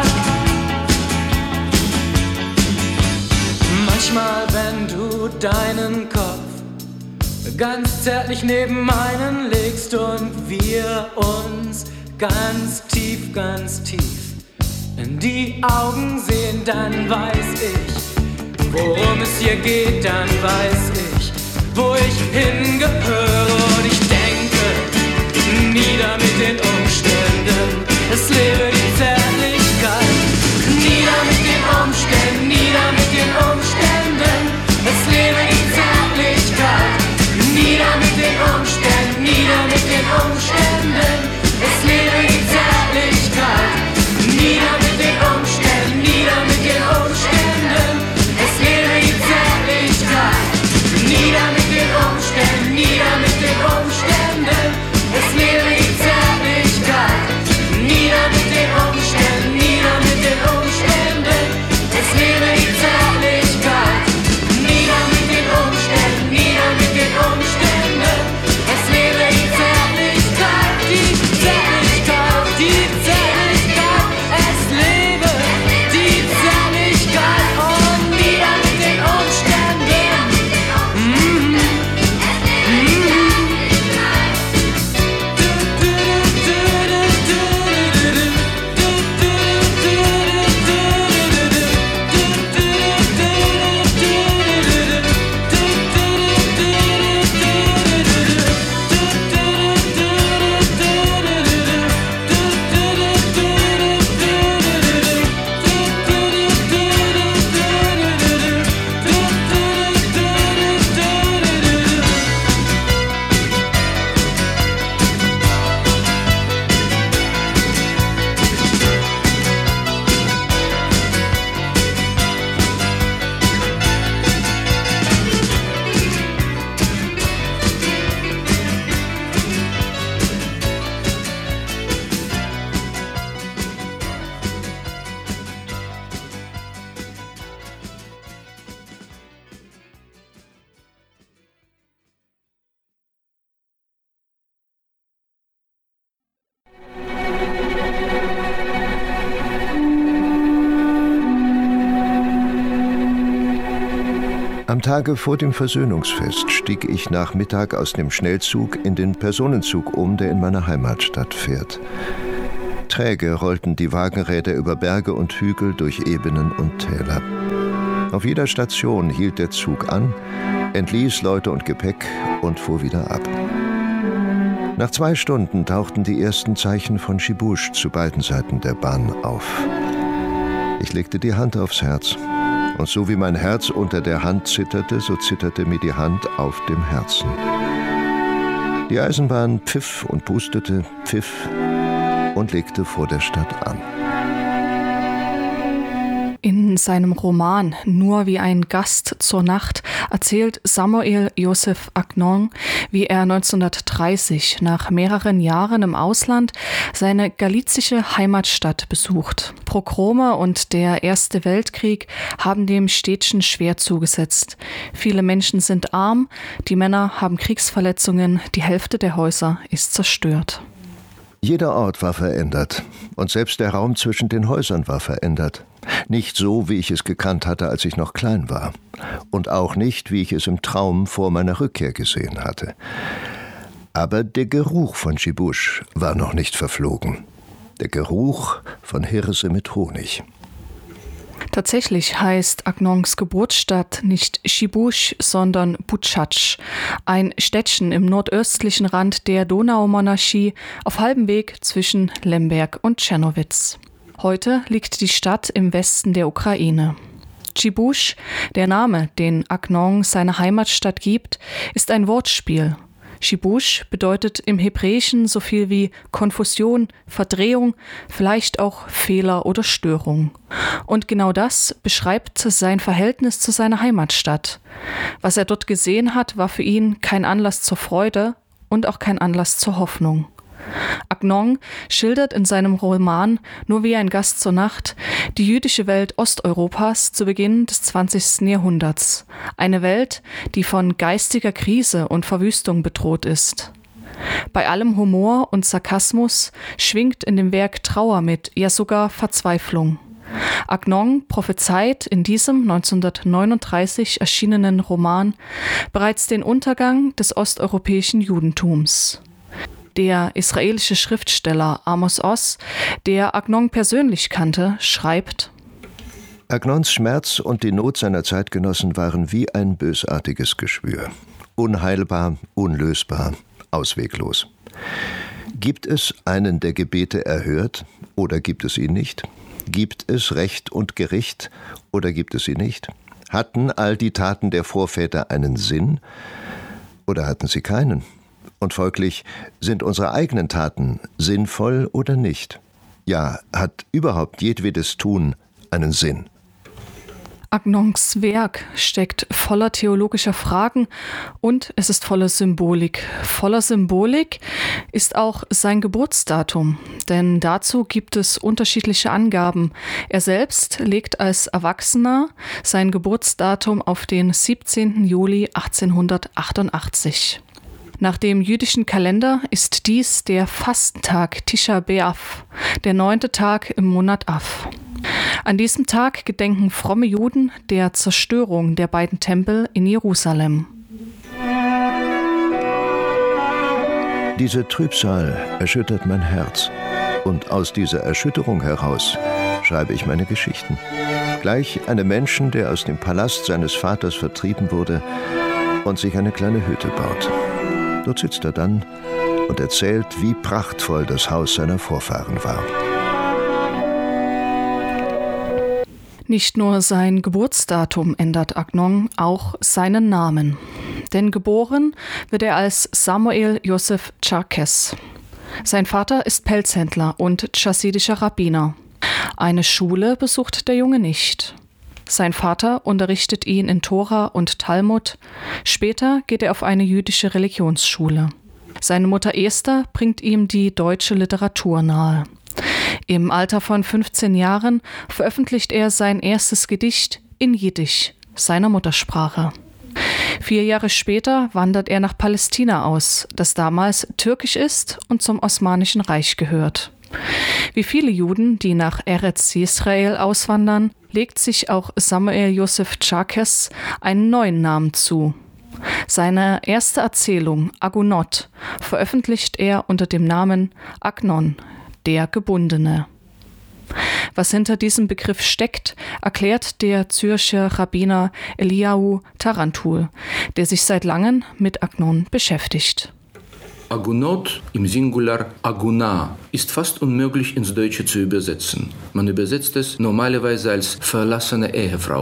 Manchmal, wenn du deinen Kopf ganz zärtlich neben meinen legst und wir uns ganz tief in die Augen sehen, dann weiß ich, worum es hier geht, dann weiß ich, wo ich hingehöre. Und ich denke, nieder mit den Umständen, es lebe die Zärtlichkeit. Nieder mit den Umständen, nieder mit den Umständen, es lebe die Zärtlichkeit. Nieder mit den Umständen, nieder mit den Umständen, es lebe die Zärtlichkeit. Nieder mit den Umständen, nieder mit den Umständen, es lebe die Zärtlichkeit. Nieder mit den Umständen, nieder mit den Umständen, es lebe die Zärtlichkeit. Nieder mit den Umständen, nieder mit den Umständen, es lebe die Zärtlichkeit. Nieder mit den Umständen, nieder mit den Umständen, es lebe die Zärtlichkeit, die Zärtlichkeit, die Zärtlichkeit, es lebe die Zärtlichkeit. Und nieder mit den Umständen. Am Tage vor dem Versöhnungsfest stieg ich nach Mittag aus dem Schnellzug in den Personenzug um, der in meine Heimatstadt fährt. Träge rollten die Wagenräder über Berge und Hügel durch Ebenen und Täler. Auf jeder Station hielt der Zug an, entließ Leute und Gepäck und fuhr wieder ab. Nach 2 Stunden tauchten die ersten Zeichen von Shibush zu beiden Seiten der Bahn auf. Ich legte die Hand aufs Herz Und so wie mein Herz unter der Hand zitterte, so zitterte mir die Hand auf dem Herzen. Die Eisenbahn pfiff und pustete, pfiff und legte vor der Stadt an. In seinem Roman Nur wie ein Gast zur Nacht erzählt Samuel Joseph Agnon, wie er 1930 nach mehreren Jahren im Ausland seine galizische Heimatstadt besucht. Pogrome und der Erste Weltkrieg haben dem Städtchen schwer zugesetzt. Viele Menschen sind arm, die Männer haben Kriegsverletzungen, die Hälfte der Häuser ist zerstört. Jeder Ort war verändert und selbst der Raum zwischen den Häusern war verändert. Nicht so, wie ich es gekannt hatte, als ich noch klein war. Und auch nicht, wie ich es im Traum vor meiner Rückkehr gesehen hatte. Aber der Geruch von Shibush war noch nicht verflogen. Der Geruch von Hirse mit Honig. Tatsächlich heißt Agnons Geburtsstadt nicht Shibush, sondern Butschatsch, ein Städtchen im nordöstlichen Rand der Donaumonarchie auf halbem Weg zwischen Lemberg und Czernowitz. Heute liegt die Stadt im Westen der Ukraine. Shibush, der Name, den Agnon seiner Heimatstadt gibt, ist ein Wortspiel. Shibush bedeutet im Hebräischen so viel wie Konfusion, Verdrehung, vielleicht auch Fehler oder Störung. Und genau das beschreibt sein Verhältnis zu seiner Heimatstadt. Was er dort gesehen hat, war für ihn kein Anlass zur Freude und auch kein Anlass zur Hoffnung. Agnon schildert in seinem Roman Nur wie ein Gast zur Nacht die jüdische Welt Osteuropas zu Beginn des 20. Jahrhunderts. Eine Welt, die von geistiger Krise und Verwüstung bedroht ist. Bei allem Humor und Sarkasmus schwingt in dem Werk Trauer mit, ja sogar Verzweiflung. Agnon prophezeit in diesem 1939 erschienenen Roman bereits den Untergang des osteuropäischen Judentums. Der israelische Schriftsteller Amos Oz, der Agnon persönlich kannte, schreibt: Agnons Schmerz und die Not seiner Zeitgenossen waren wie ein bösartiges Geschwür. Unheilbar, unlösbar, ausweglos. Gibt es einen, der Gebete erhört, oder gibt es ihn nicht? Gibt es Recht und Gericht, oder gibt es sie nicht? Hatten all die Taten der Vorväter einen Sinn, oder hatten sie keinen? Und folglich sind unsere eigenen Taten sinnvoll oder nicht? Ja, hat überhaupt jedwedes Tun einen Sinn? Agnons Werk steckt voller theologischer Fragen und es ist voller Symbolik. Voller Symbolik ist auch sein Geburtsdatum, denn dazu gibt es unterschiedliche Angaben. Er selbst legt als Erwachsener sein Geburtsdatum auf den 17. Juli 1888. Nach dem jüdischen Kalender ist dies der Fastentag Tisha B'Av, der 9. Tag im Monat Av. An diesem Tag gedenken fromme Juden der Zerstörung der beiden Tempel in Jerusalem. Diese Trübsal erschüttert mein Herz. Und aus dieser Erschütterung heraus schreibe ich meine Geschichten. Gleich einem Menschen, der aus dem Palast seines Vaters vertrieben wurde und sich eine kleine Hütte baut. Dort sitzt er dann und erzählt, wie prachtvoll das Haus seiner Vorfahren war. Nicht nur sein Geburtsdatum ändert Agnon, auch seinen Namen. Denn geboren wird er als Samuel Joseph Tsarkes. Sein Vater ist Pelzhändler und chassidischer Rabbiner. Eine Schule besucht der Junge nicht. Sein Vater unterrichtet ihn in Tora und Talmud. Später geht er auf eine jüdische Religionsschule. Seine Mutter Esther bringt ihm die deutsche Literatur nahe. Im Alter von 15 Jahren veröffentlicht er sein erstes Gedicht in Jiddisch, seiner Muttersprache. 4 Jahre später wandert er nach Palästina aus, das damals türkisch ist und zum Osmanischen Reich gehört. Wie viele Juden, die nach Eretz Yisrael auswandern, legt sich auch Samuel Joseph Tsarkes einen neuen Namen zu. Seine erste Erzählung, Agunot, veröffentlicht er unter dem Namen Agnon, der Gebundene. Was hinter diesem Begriff steckt, erklärt der Zürcher Rabbiner Eliyahu Tarantul, der sich seit langem mit Agnon beschäftigt. Agunot im Singular Aguna ist fast unmöglich ins Deutsche zu übersetzen. Man übersetzt es normalerweise als verlassene Ehefrau.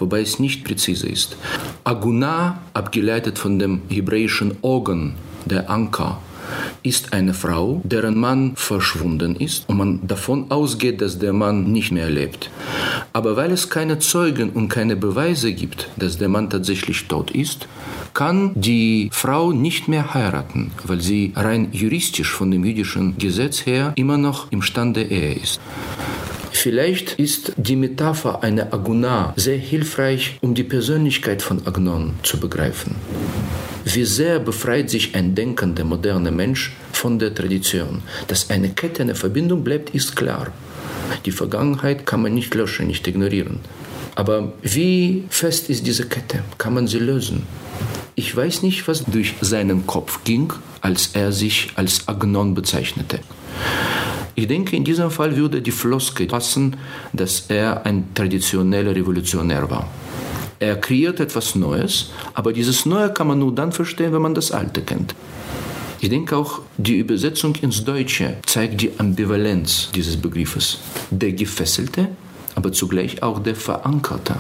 wobei es nicht präzise ist. Aguna, abgeleitet von dem hebräischen Ogon, der Anker, ist eine Frau, deren Mann verschwunden ist und man davon ausgeht, dass der Mann nicht mehr lebt. Aber weil es keine Zeugen und keine Beweise gibt, dass der Mann tatsächlich tot ist, kann die Frau nicht mehr heiraten, weil sie rein juristisch von dem jüdischen Gesetz her immer noch im Stand der Ehe ist. Vielleicht ist die Metapher einer Aguna sehr hilfreich, um die Persönlichkeit von Agnon zu begreifen. Wie sehr befreit sich ein denkender, moderner Mensch von der Tradition. Dass eine Kette, eine Verbindung bleibt, ist klar. Die Vergangenheit kann man nicht löschen, nicht ignorieren. Aber wie fest ist diese Kette? Kann man sie lösen? Ich weiß nicht, was durch seinen Kopf ging, als er sich als Agnon bezeichnete. Ich denke, in diesem Fall würde die Floskel passen, dass er ein traditioneller Revolutionär war. Er kreiert etwas Neues, aber dieses Neue kann man nur dann verstehen, wenn man das Alte kennt. Ich denke auch, die Übersetzung ins Deutsche zeigt die Ambivalenz dieses Begriffes. Der Gefesselte, aber zugleich auch der Verankerte.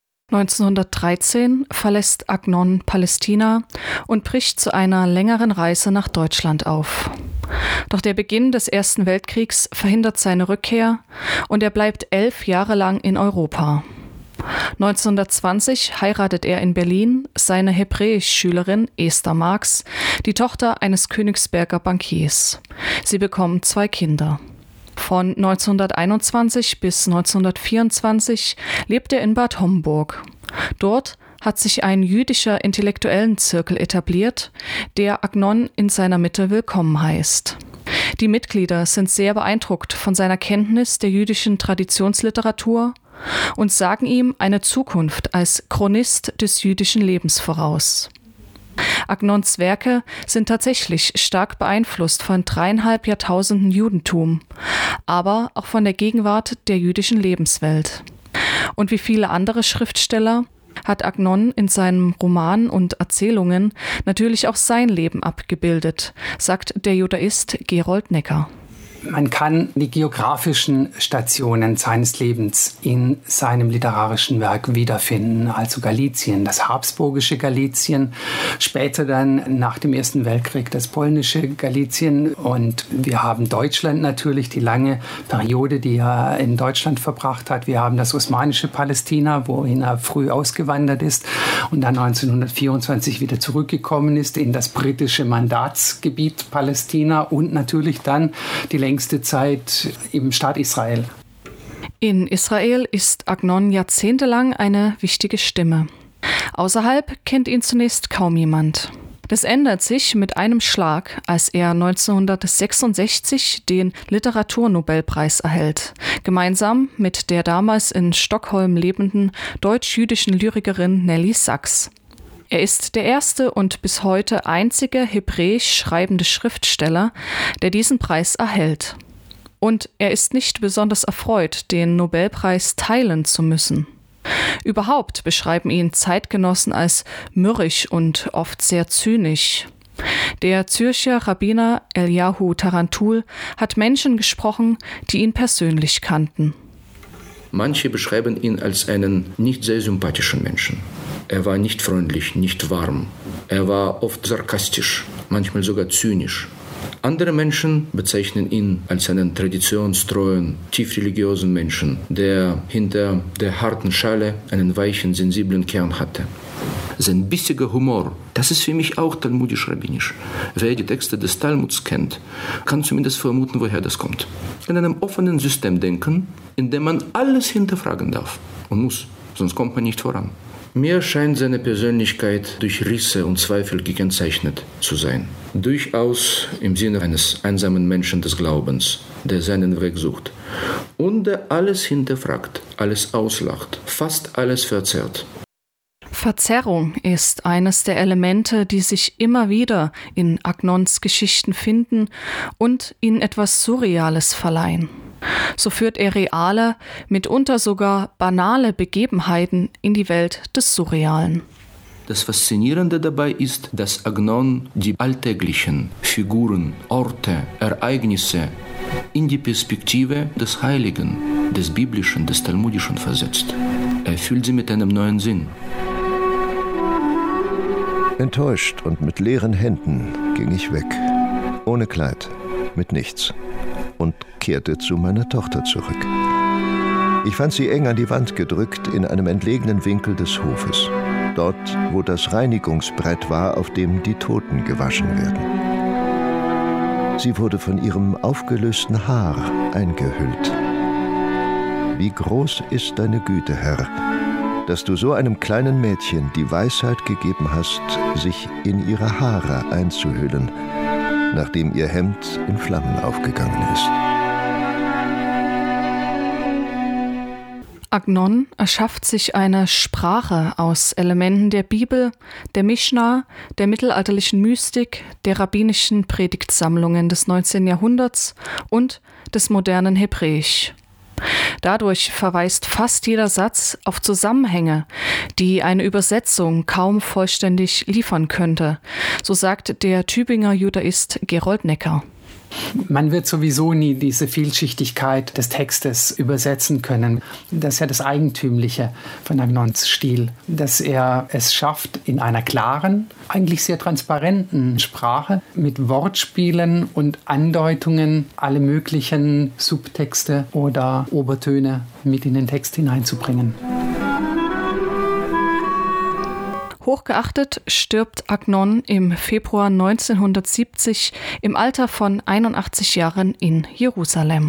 1913 verlässt Agnon Palästina und bricht zu einer längeren Reise nach Deutschland auf. Doch der Beginn des Ersten Weltkriegs verhindert seine Rückkehr und er bleibt 11 Jahre lang in Europa. 1920 heiratet er in Berlin seine Hebräisch-Schülerin Esther Marx, die Tochter eines Königsberger Bankiers. Sie bekommen 2 Kinder. Von 1921 bis 1924 lebt er in Bad Homburg. Dort hat sich ein jüdischer Intellektuellenzirkel etabliert, der Agnon in seiner Mitte willkommen heißt. Die Mitglieder sind sehr beeindruckt von seiner Kenntnis der jüdischen Traditionsliteratur und sagen ihm eine Zukunft als Chronist des jüdischen Lebens voraus. Agnons Werke sind tatsächlich stark beeinflusst von 3,5 Jahrtausenden Judentum, aber auch von der Gegenwart der jüdischen Lebenswelt. Und wie viele andere Schriftsteller hat Agnon in seinen Romanen und Erzählungen natürlich auch sein Leben abgebildet, sagt der Judaist Gerold Necker. Man kann die geografischen Stationen seines Lebens in seinem literarischen Werk wiederfinden. Also Galizien, das habsburgische Galizien, später dann nach dem Ersten Weltkrieg das polnische Galizien. Und wir haben Deutschland natürlich, die lange Periode, die er in Deutschland verbracht hat. Wir haben das osmanische Palästina, wohin er früh ausgewandert ist und dann 1924 wieder zurückgekommen ist in das britische Mandatsgebiet Palästina und natürlich dann die längste Zeit im Staat Israel. In Israel ist Agnon jahrzehntelang eine wichtige Stimme. Außerhalb kennt ihn zunächst kaum jemand. Das ändert sich mit einem Schlag, als er 1966 den Literaturnobelpreis erhält, gemeinsam mit der damals in Stockholm lebenden deutsch-jüdischen Lyrikerin Nelly Sachs. Er ist der erste und bis heute einzige hebräisch schreibende Schriftsteller, der diesen Preis erhält. Und er ist nicht besonders erfreut, den Nobelpreis teilen zu müssen. Überhaupt beschreiben ihn Zeitgenossen als mürrisch und oft sehr zynisch. Der Zürcher Rabbiner Eliyahu Tarantul hat Menschen gesprochen, die ihn persönlich kannten. Manche beschreiben ihn als einen nicht sehr sympathischen Menschen. Er war nicht freundlich, nicht warm. Er war oft sarkastisch, manchmal sogar zynisch. Andere Menschen bezeichnen ihn als einen traditionstreuen, tief religiösen Menschen, der hinter der harten Schale einen weichen, sensiblen Kern hatte. Sein bissiger Humor, das ist für mich auch talmudisch-rabbinisch. Wer die Texte des Talmuds kennt, kann zumindest vermuten, woher das kommt. In einem offenen System denken, in dem man alles hinterfragen darf und muss, sonst kommt man nicht voran. Mir scheint seine Persönlichkeit durch Risse und Zweifel gekennzeichnet zu sein. Durchaus im Sinne eines einsamen Menschen des Glaubens, der seinen Weg sucht und der alles hinterfragt, alles auslacht, fast alles verzerrt. Verzerrung ist eines der Elemente, die sich immer wieder in Agnons Geschichten finden und ihnen etwas Surreales verleihen. So führt er reale, mitunter sogar banale Begebenheiten in die Welt des Surrealen. Das Faszinierende dabei ist, dass Agnon die alltäglichen Figuren, Orte, Ereignisse in die Perspektive des Heiligen, des Biblischen, des Talmudischen versetzt. Er füllt sie mit einem neuen Sinn. Enttäuscht und mit leeren Händen ging ich weg. Ohne Kleid, mit nichts. Und kehrte zu meiner Tochter zurück. Ich fand sie eng an die Wand gedrückt in einem entlegenen Winkel des Hofes. Dort, wo das Reinigungsbrett war, auf dem die Toten gewaschen werden. Sie wurde von ihrem aufgelösten Haar eingehüllt. Wie groß ist deine Güte, Herr, dass du so einem kleinen Mädchen die Weisheit gegeben hast, sich in ihre Haare einzuhüllen, nachdem ihr Hemd in Flammen aufgegangen ist. Agnon erschafft sich eine Sprache aus Elementen der Bibel, der Mischna, der mittelalterlichen Mystik, der rabbinischen Predigtsammlungen des 19. Jahrhunderts und des modernen Hebräisch. Dadurch verweist fast jeder Satz auf Zusammenhänge, die eine Übersetzung kaum vollständig liefern könnte, so sagt der Tübinger Judaist Gerold Necker. Man wird sowieso nie diese Vielschichtigkeit des Textes übersetzen können. Das ist ja das Eigentümliche von Agnons Stil, dass er es schafft, in einer klaren, eigentlich sehr transparenten Sprache mit Wortspielen und Andeutungen alle möglichen Subtexte oder Obertöne mit in den Text hineinzubringen. Hochgeachtet stirbt Agnon im Februar 1970 im Alter von 81 Jahren in Jerusalem.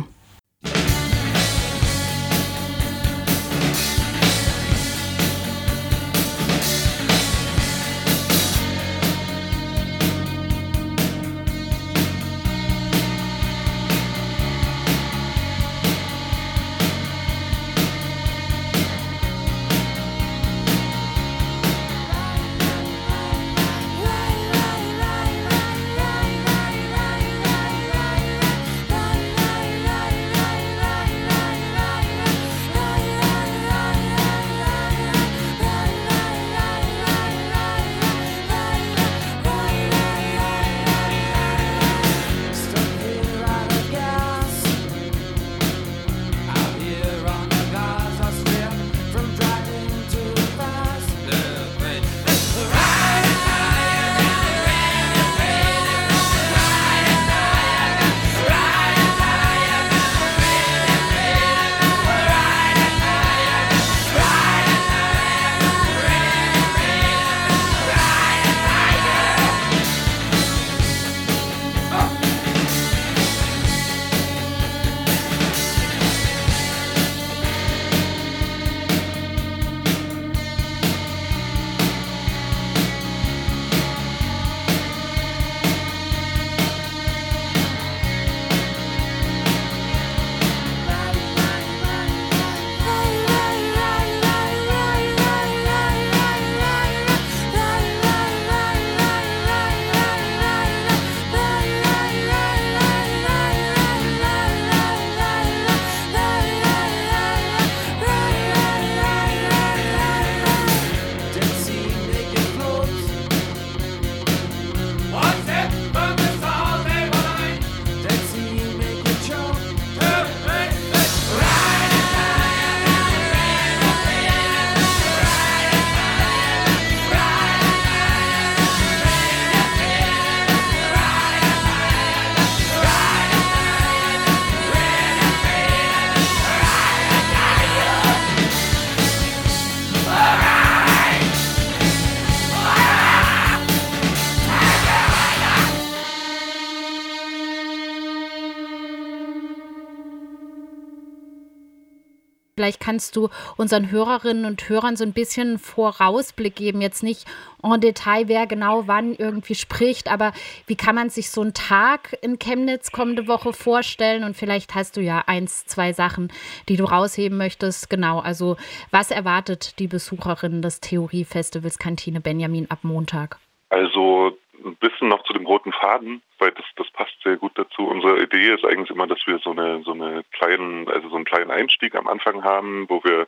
Vielleicht kannst du unseren Hörerinnen und Hörern so ein bisschen Vorausblick geben, jetzt nicht en Detail, wer genau wann irgendwie spricht, aber wie kann man sich so einen Tag in Chemnitz kommende Woche vorstellen? Und vielleicht hast du ja 1, 2 Sachen, die du rausheben möchtest. Genau, also was erwartet die Besucherinnen des Theoriefestivals Kantine Benjamin ab Montag? Also ein bisschen noch zu dem roten Faden, weil das passt sehr gut dazu. Unsere Idee ist eigentlich immer, dass wir so einen kleinen Einstieg am Anfang haben, wo wir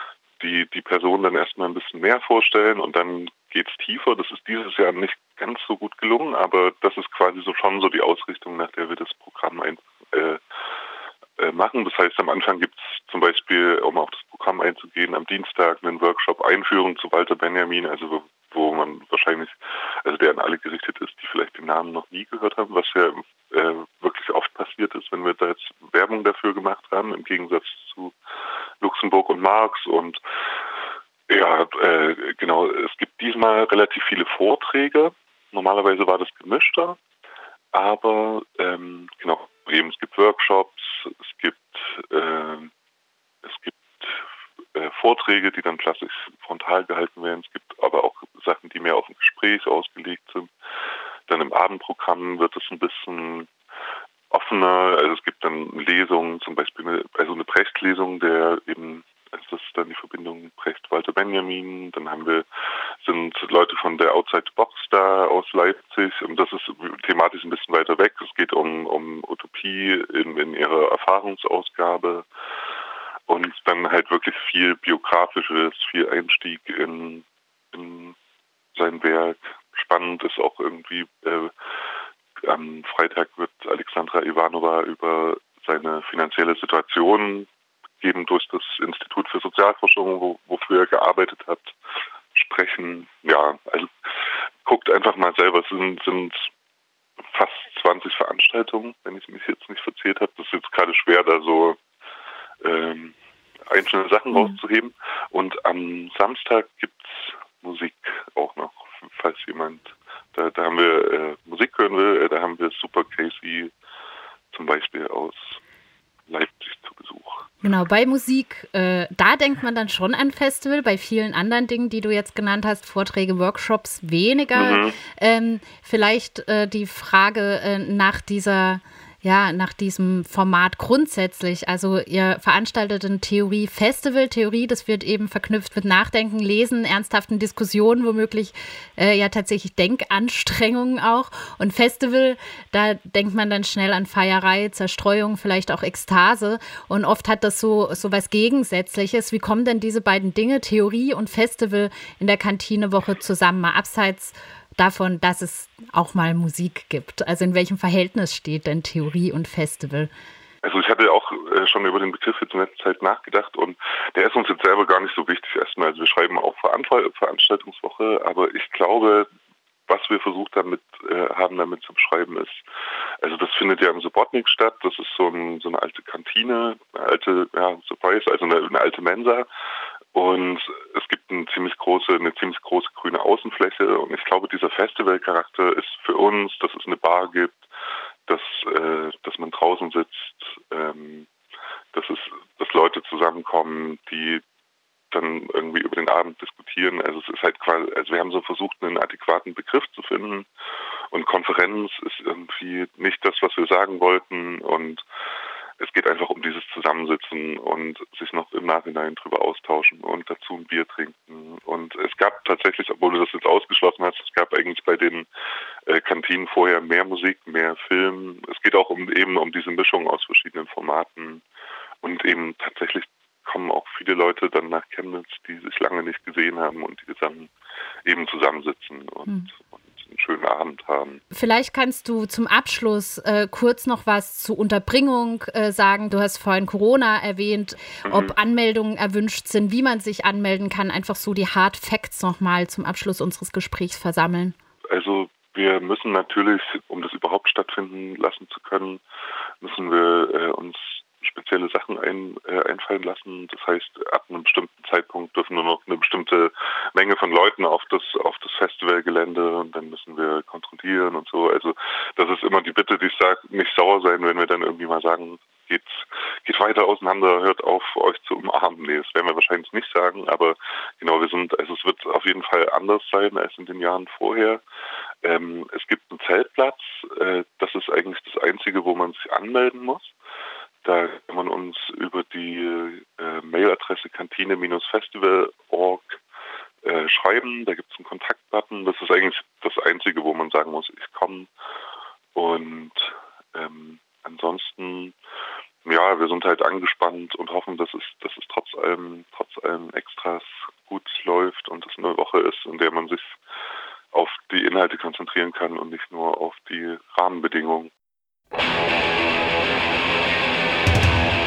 die Person dann erstmal ein bisschen mehr vorstellen und dann geht's tiefer. Das ist dieses Jahr nicht ganz so gut gelungen, aber das ist quasi so schon so die Ausrichtung, nach der wir das Programm machen. Das heißt, am Anfang gibt es zum Beispiel, um auf das Programm einzugehen, am Dienstag einen Workshop Einführung zu Walter Benjamin, also wo man wahrscheinlich, also der an alle gerichtet ist, die vielleicht den Namen noch nie gehört haben, was ja wirklich oft passiert ist, wenn wir da jetzt Werbung dafür gemacht haben, im Gegensatz zu Luxemburg und Marx. Und ja, genau, es gibt diesmal relativ viele Vorträge. Normalerweise war das gemischter, aber genau, eben, es gibt Workshops, es gibt Vorträge, die dann klassisch frontal gehalten werden. Es gibt aber auch Sachen, die mehr auf ein Gespräch ausgelegt sind. Dann im Abendprogramm wird es ein bisschen offener. Also es gibt dann Lesungen, zum Beispiel eine Brecht-Lesung, der eben, also das ist dann die Verbindung Brecht-Walter Benjamin. Dann sind Leute von der Outside Box da aus Leipzig. Und das ist thematisch ein bisschen weiter weg. Es geht um Utopie in ihrer Erfahrungsausgabe. Und dann halt wirklich viel Biografisches, viel Einstieg in sein Werk. Spannend ist auch irgendwie, am Freitag wird Alexandra Ivanova über seine finanzielle Situation, gegeben durch das Institut für Sozialforschung, wofür er gearbeitet hat, sprechen. Ja, also guckt einfach mal selber, es sind fast 20 Veranstaltungen, wenn ich mich jetzt nicht verzählt habe. Das ist jetzt gerade schwer, da so einzelne Sachen rauszuheben. Und am Samstag gibt's Musik auch noch, falls jemand, da haben wir Musik hören will, da haben wir Super Casey zum Beispiel aus Leipzig zu Besuch. Genau, bei Musik, da denkt man dann schon an Festival, bei vielen anderen Dingen, die du jetzt genannt hast, Vorträge, Workshops, weniger. Vielleicht die Frage nach diesem Format grundsätzlich. Also ihr veranstaltet ein Theorie-Festival. Theorie, das wird eben verknüpft mit Nachdenken, Lesen, ernsthaften Diskussionen, womöglich tatsächlich Denkanstrengungen auch. Und Festival, da denkt man dann schnell an Feierei, Zerstreuung, vielleicht auch Ekstase. Und oft hat das so was Gegensätzliches. Wie kommen denn diese beiden Dinge, Theorie und Festival, in der Kantinewoche zusammen? Mal abseits davon, dass es auch mal Musik gibt. Also in welchem Verhältnis steht denn Theorie und Festival? Also ich hatte auch schon über den Begriff jetzt in letzter Zeit nachgedacht und der ist uns jetzt selber gar nicht so wichtig erstmal. Also wir schreiben auch Veranstaltungswoche, aber ich glaube, was wir versucht haben damit zu beschreiben ist, also das findet ja im Subotnik statt, das ist so eine alte Kantine, eine alte Mensa. Und es gibt eine ziemlich große grüne Außenfläche. Und ich glaube, dieser Festivalcharakter ist für uns, dass es eine Bar gibt, dass man draußen sitzt, dass Leute zusammenkommen, die dann irgendwie über den Abend diskutieren. Also es ist halt quasi, also wir haben so versucht, einen adäquaten Begriff zu finden. Und Konferenz ist irgendwie nicht das, was wir sagen wollten. Und es geht einfach um dieses Zusammensitzen und sich noch im Nachhinein drüber austauschen und dazu ein Bier trinken. Und es gab tatsächlich, obwohl du das jetzt ausgeschlossen hast, es gab eigentlich bei den Kantinen vorher mehr Musik, mehr Film. Es geht auch um diese Mischung aus verschiedenen Formaten. Und eben tatsächlich kommen auch viele Leute dann nach Chemnitz, die sich lange nicht gesehen haben und die dann eben zusammensitzen und einen schönen Abend haben. Vielleicht kannst du zum Abschluss kurz noch was zur Unterbringung sagen. Du hast vorhin Corona erwähnt, ob Anmeldungen erwünscht sind, wie man sich anmelden kann. Einfach so die Hard Facts nochmal zum Abschluss unseres Gesprächs versammeln. Also wir müssen natürlich, um das überhaupt stattfinden lassen zu können, müssen wir uns spezielle Sachen einfallen lassen. Das heißt, ab einem bestimmten Zeitpunkt dürfen nur noch eine bestimmte Menge von Leuten auf das Festivalgelände und dann müssen wir kontrollieren und so. Also das ist immer die Bitte, die ich sage, nicht sauer sein, wenn wir dann irgendwie mal sagen, geht weiter auseinander, hört auf, euch zu umarmen. Nee, das werden wir wahrscheinlich nicht sagen, aber genau, es wird auf jeden Fall anders sein als in den Jahren vorher. Es gibt einen Zeltplatz, das ist eigentlich das Einzige, wo man sich anmelden muss. Da kann man uns über die Mailadresse kantine-festival.org schreiben. Da gibt es einen Kontaktbutton. Das ist eigentlich das Einzige, wo man sagen muss, ich komme. Und ansonsten, ja, wir sind halt angespannt und hoffen, dass es trotz allem Extras gut läuft und es eine Woche ist, in der man sich auf die Inhalte konzentrieren kann und nicht nur auf die Rahmenbedingungen.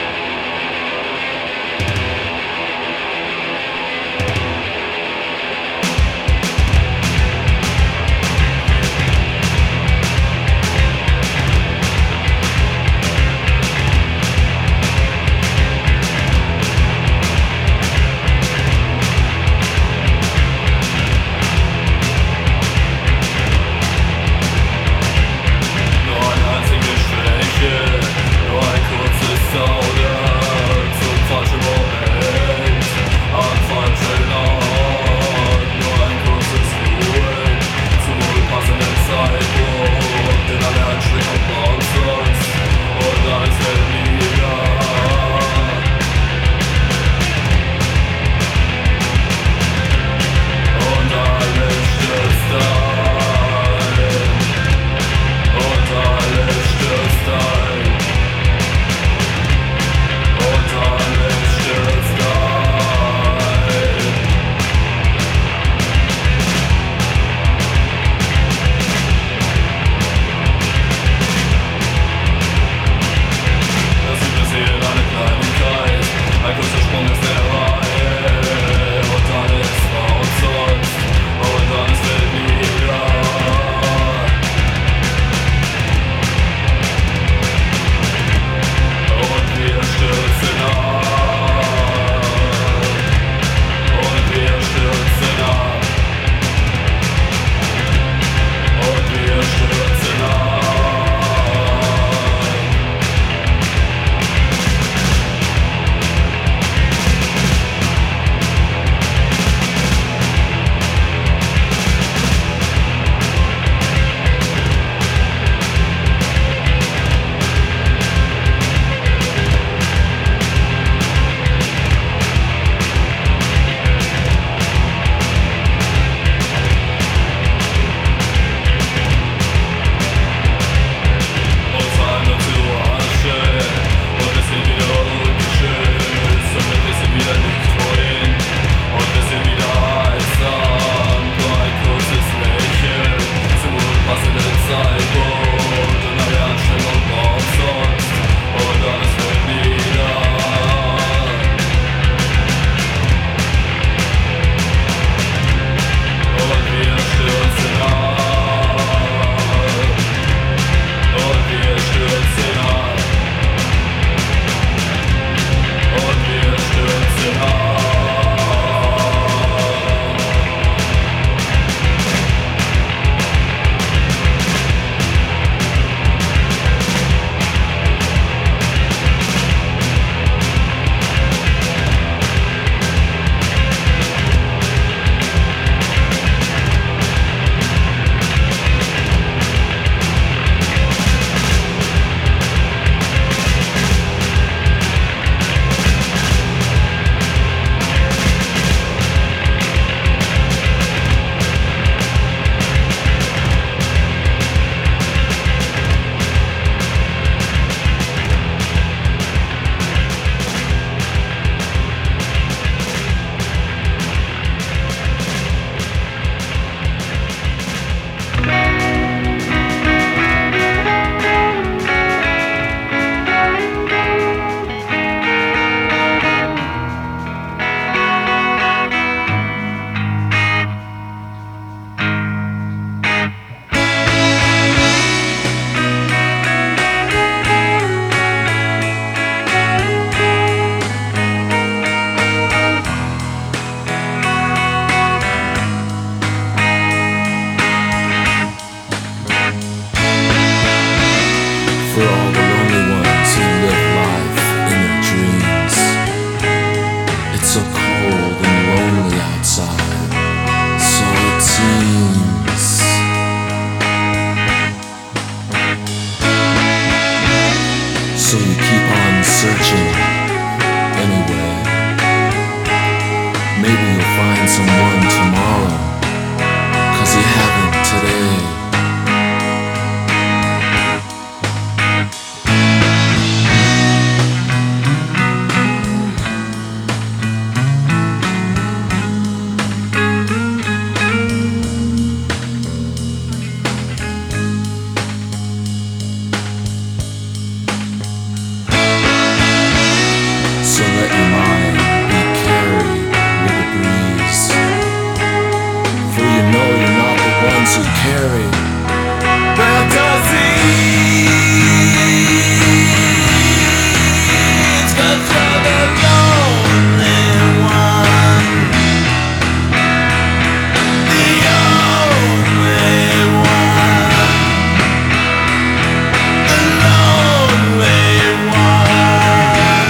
for all the lonely ones who live life in their dreams. It's so cold and lonely outside, so it seems. So you keep on searching anyway. Maybe you'll find someone tomorrow, 'cause you haven't today. So let your mind be carried with the breeze, for you know you're not the ones who carry the disease, 'cause you're the lonely one, the only one, the lonely one.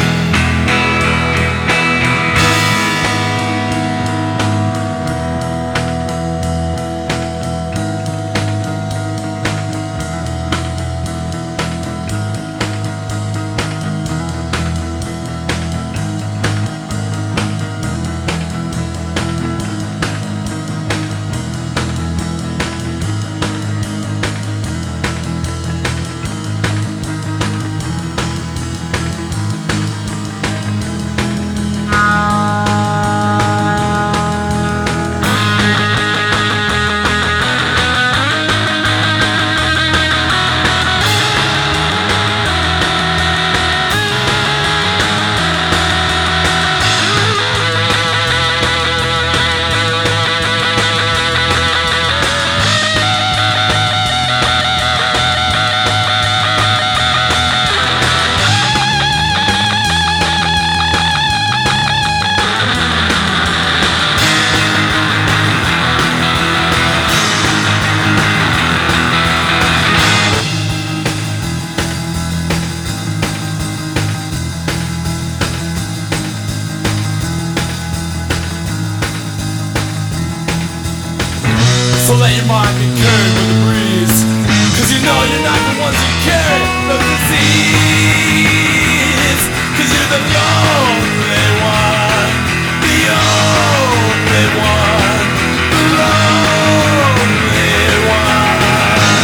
So let your mind be carried with the breeze, 'cause you know you're not the ones who carry the disease, 'cause you're the only one, the only one, the lonely one.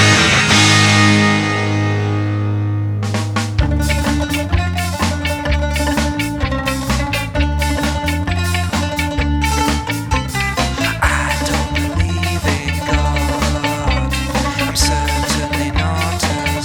I don't believe in God. I'm certainly not as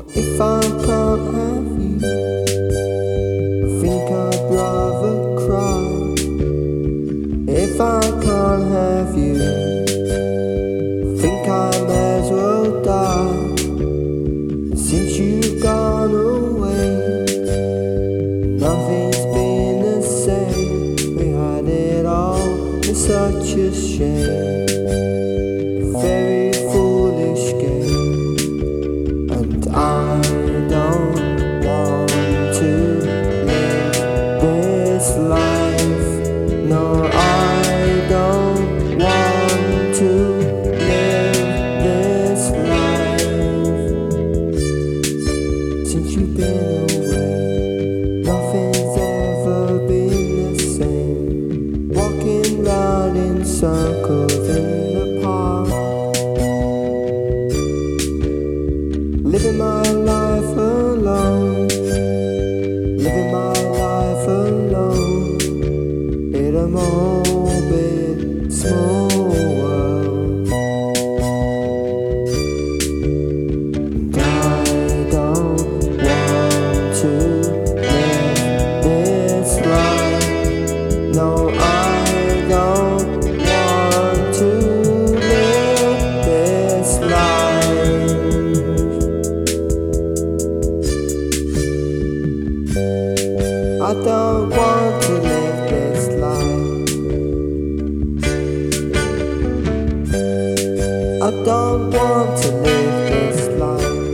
if I can't have you, I think I'd rather cry. If I can't have you, I think I may as well die. Since you've gone away, nothing's been the same. We had it all, it's such a shame. Very foolish game. And I don't want to live this life. No, I don't want to live this life. Since you've been away, nothing's ever been the same. Walking round in circles in the park, living my life alone, living my life alone, in a morbid small world. And I don't want to live this life. No, I don't want to live this life. I don't want to live this life. I don't want to live this life.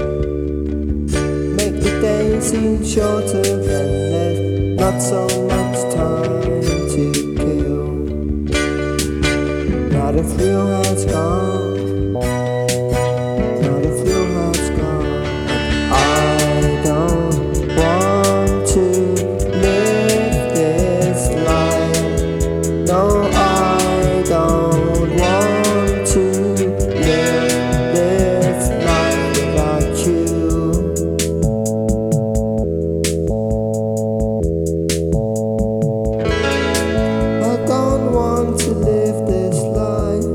Make the days seem shorter than there's not so much time to kill. Now the thrill has gone. Now the thrill has gone. I don't want to live this life. No, I don't want to live this life without you. I don't want to live this life.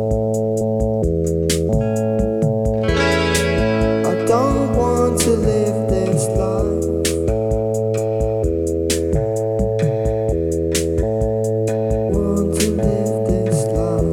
I don't want to live this life. Want to live this life.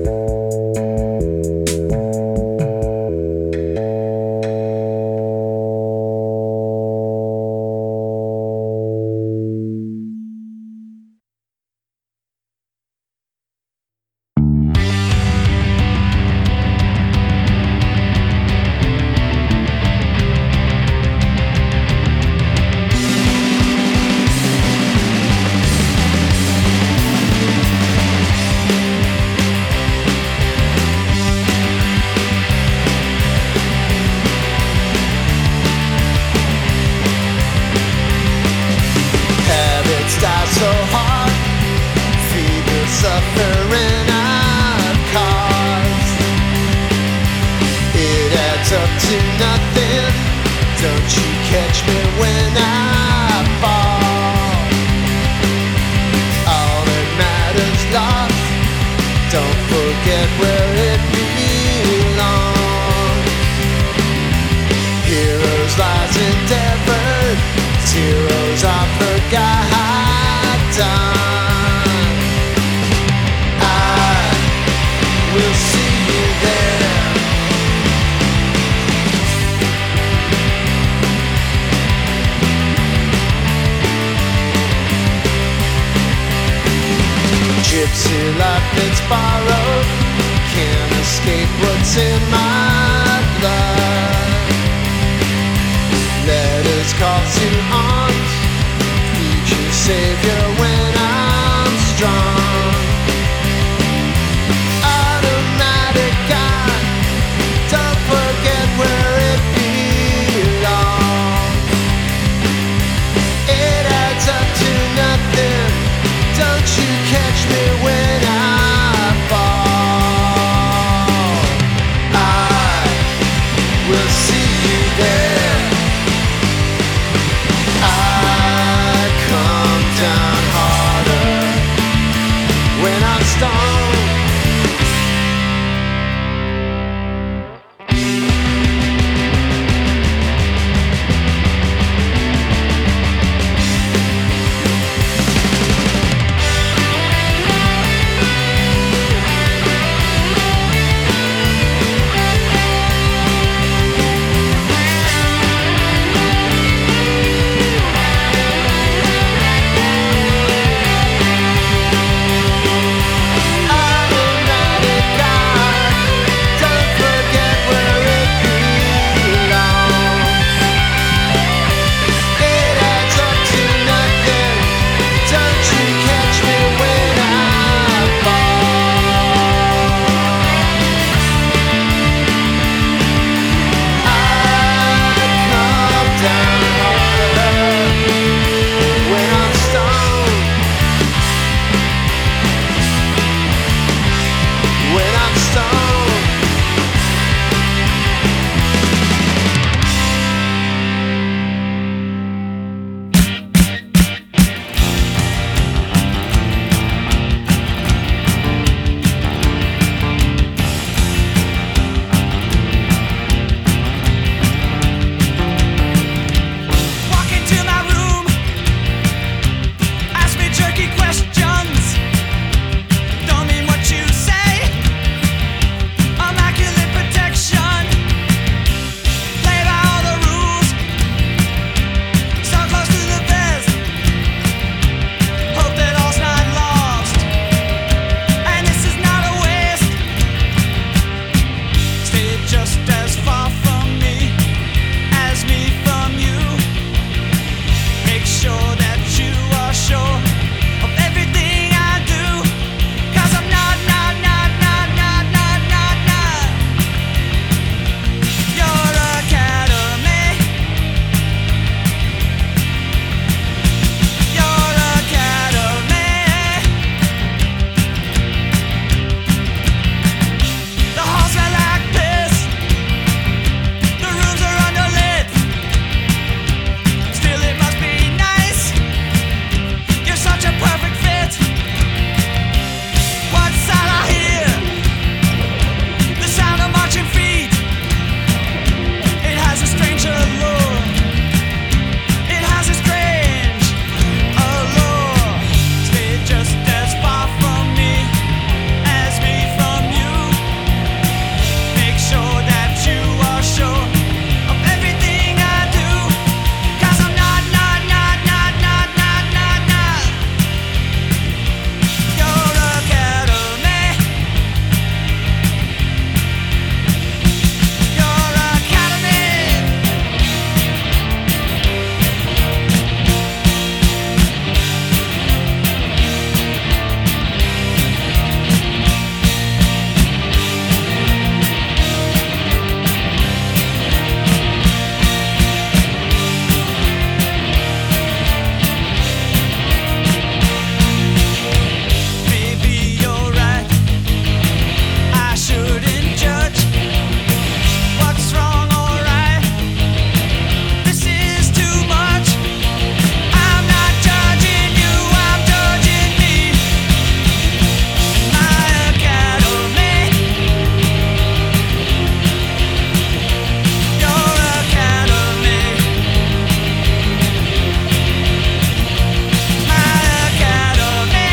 Habits die so hard, feed the suffering I've caused. It adds up to nothing. Don't you catch me when I fall. All that matters lost. Don't forget where it belongs. Heroes lies endeavored, heroes are forgotten. I will see you there. Gypsy life that's borrowed, can't escape what's in my blood. Letters call to arms, future savior when I'm strong. Automatic God, don't forget where it belongs. It adds up to nothing. Don't you catch me when I fall. I far from me as me from you. Make sure that you are sure of everything I do, 'cause I'm not your academy. Your academy. The halls smell like piss. The rooms are underlit. Still, it must be nice. You're such a perfect fit. What's that I hear? The sound of marching feet. It has a strange allure. It has a strange allure. Stay just as far from me as me from you. Make sure that you are sure of everything I do, 'cause I'm not your academy. Your academy. Maybe you're right. I shouldn't judge what's wrong or right. This is too much. I'm not judging you, I'm judging me. My academy. Your academy. My academy.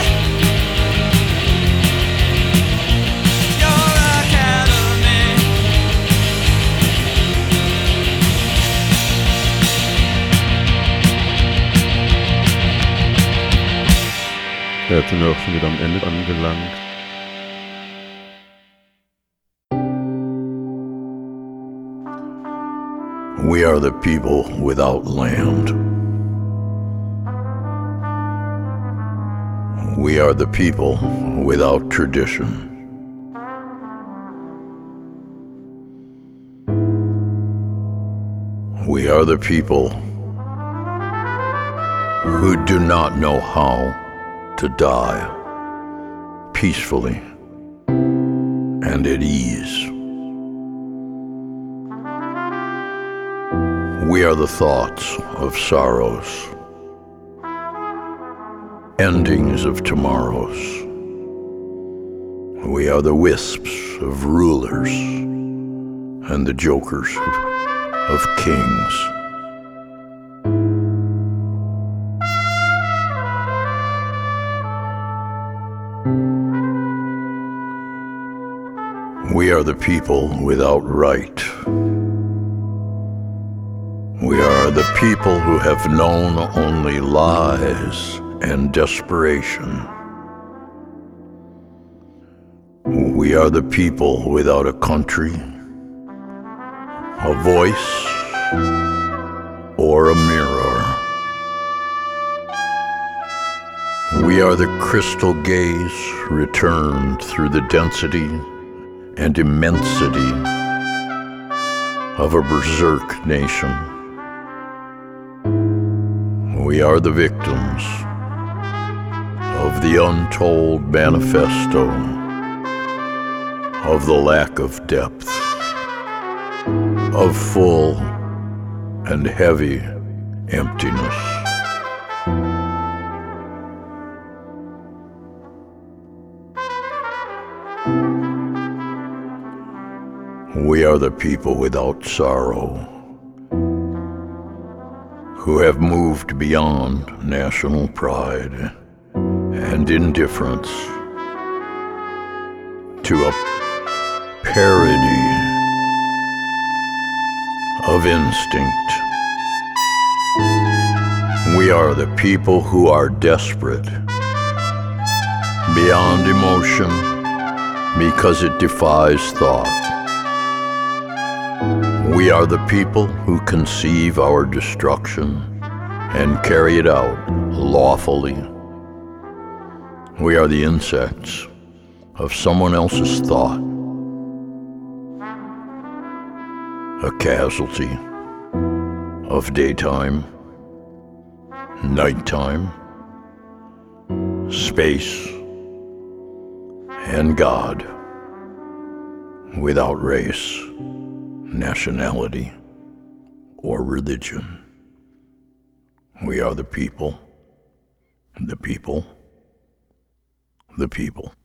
Your academy. Ja, jetzt sind wir auch schon wieder am Ende angelangt. We are the people without land. We are the people without tradition. We are the people who do not know how to die peacefully and at ease. We are the thoughts of sorrows, endings of tomorrows. We are the wisps of rulers and the jokers of kings. We are the people without right. We are the people who have known only lies and desperation. We are the people without a country, a voice, or a mirror. We are the crystal gaze returned through the density and immensity of a berserk nation. We are the victims of the untold manifesto of the lack of depth, of full and heavy emptiness. We are the people without sorrow, who have moved beyond national pride and indifference to a parody of instinct. We are the people who are desperate beyond emotion because it defies thought. We are the people who conceive our destruction and carry it out lawfully. We are the insects of someone else's thought, a casualty of daytime, nighttime, space, and God, without race, nationality, or religion. We are the people, the people, the people.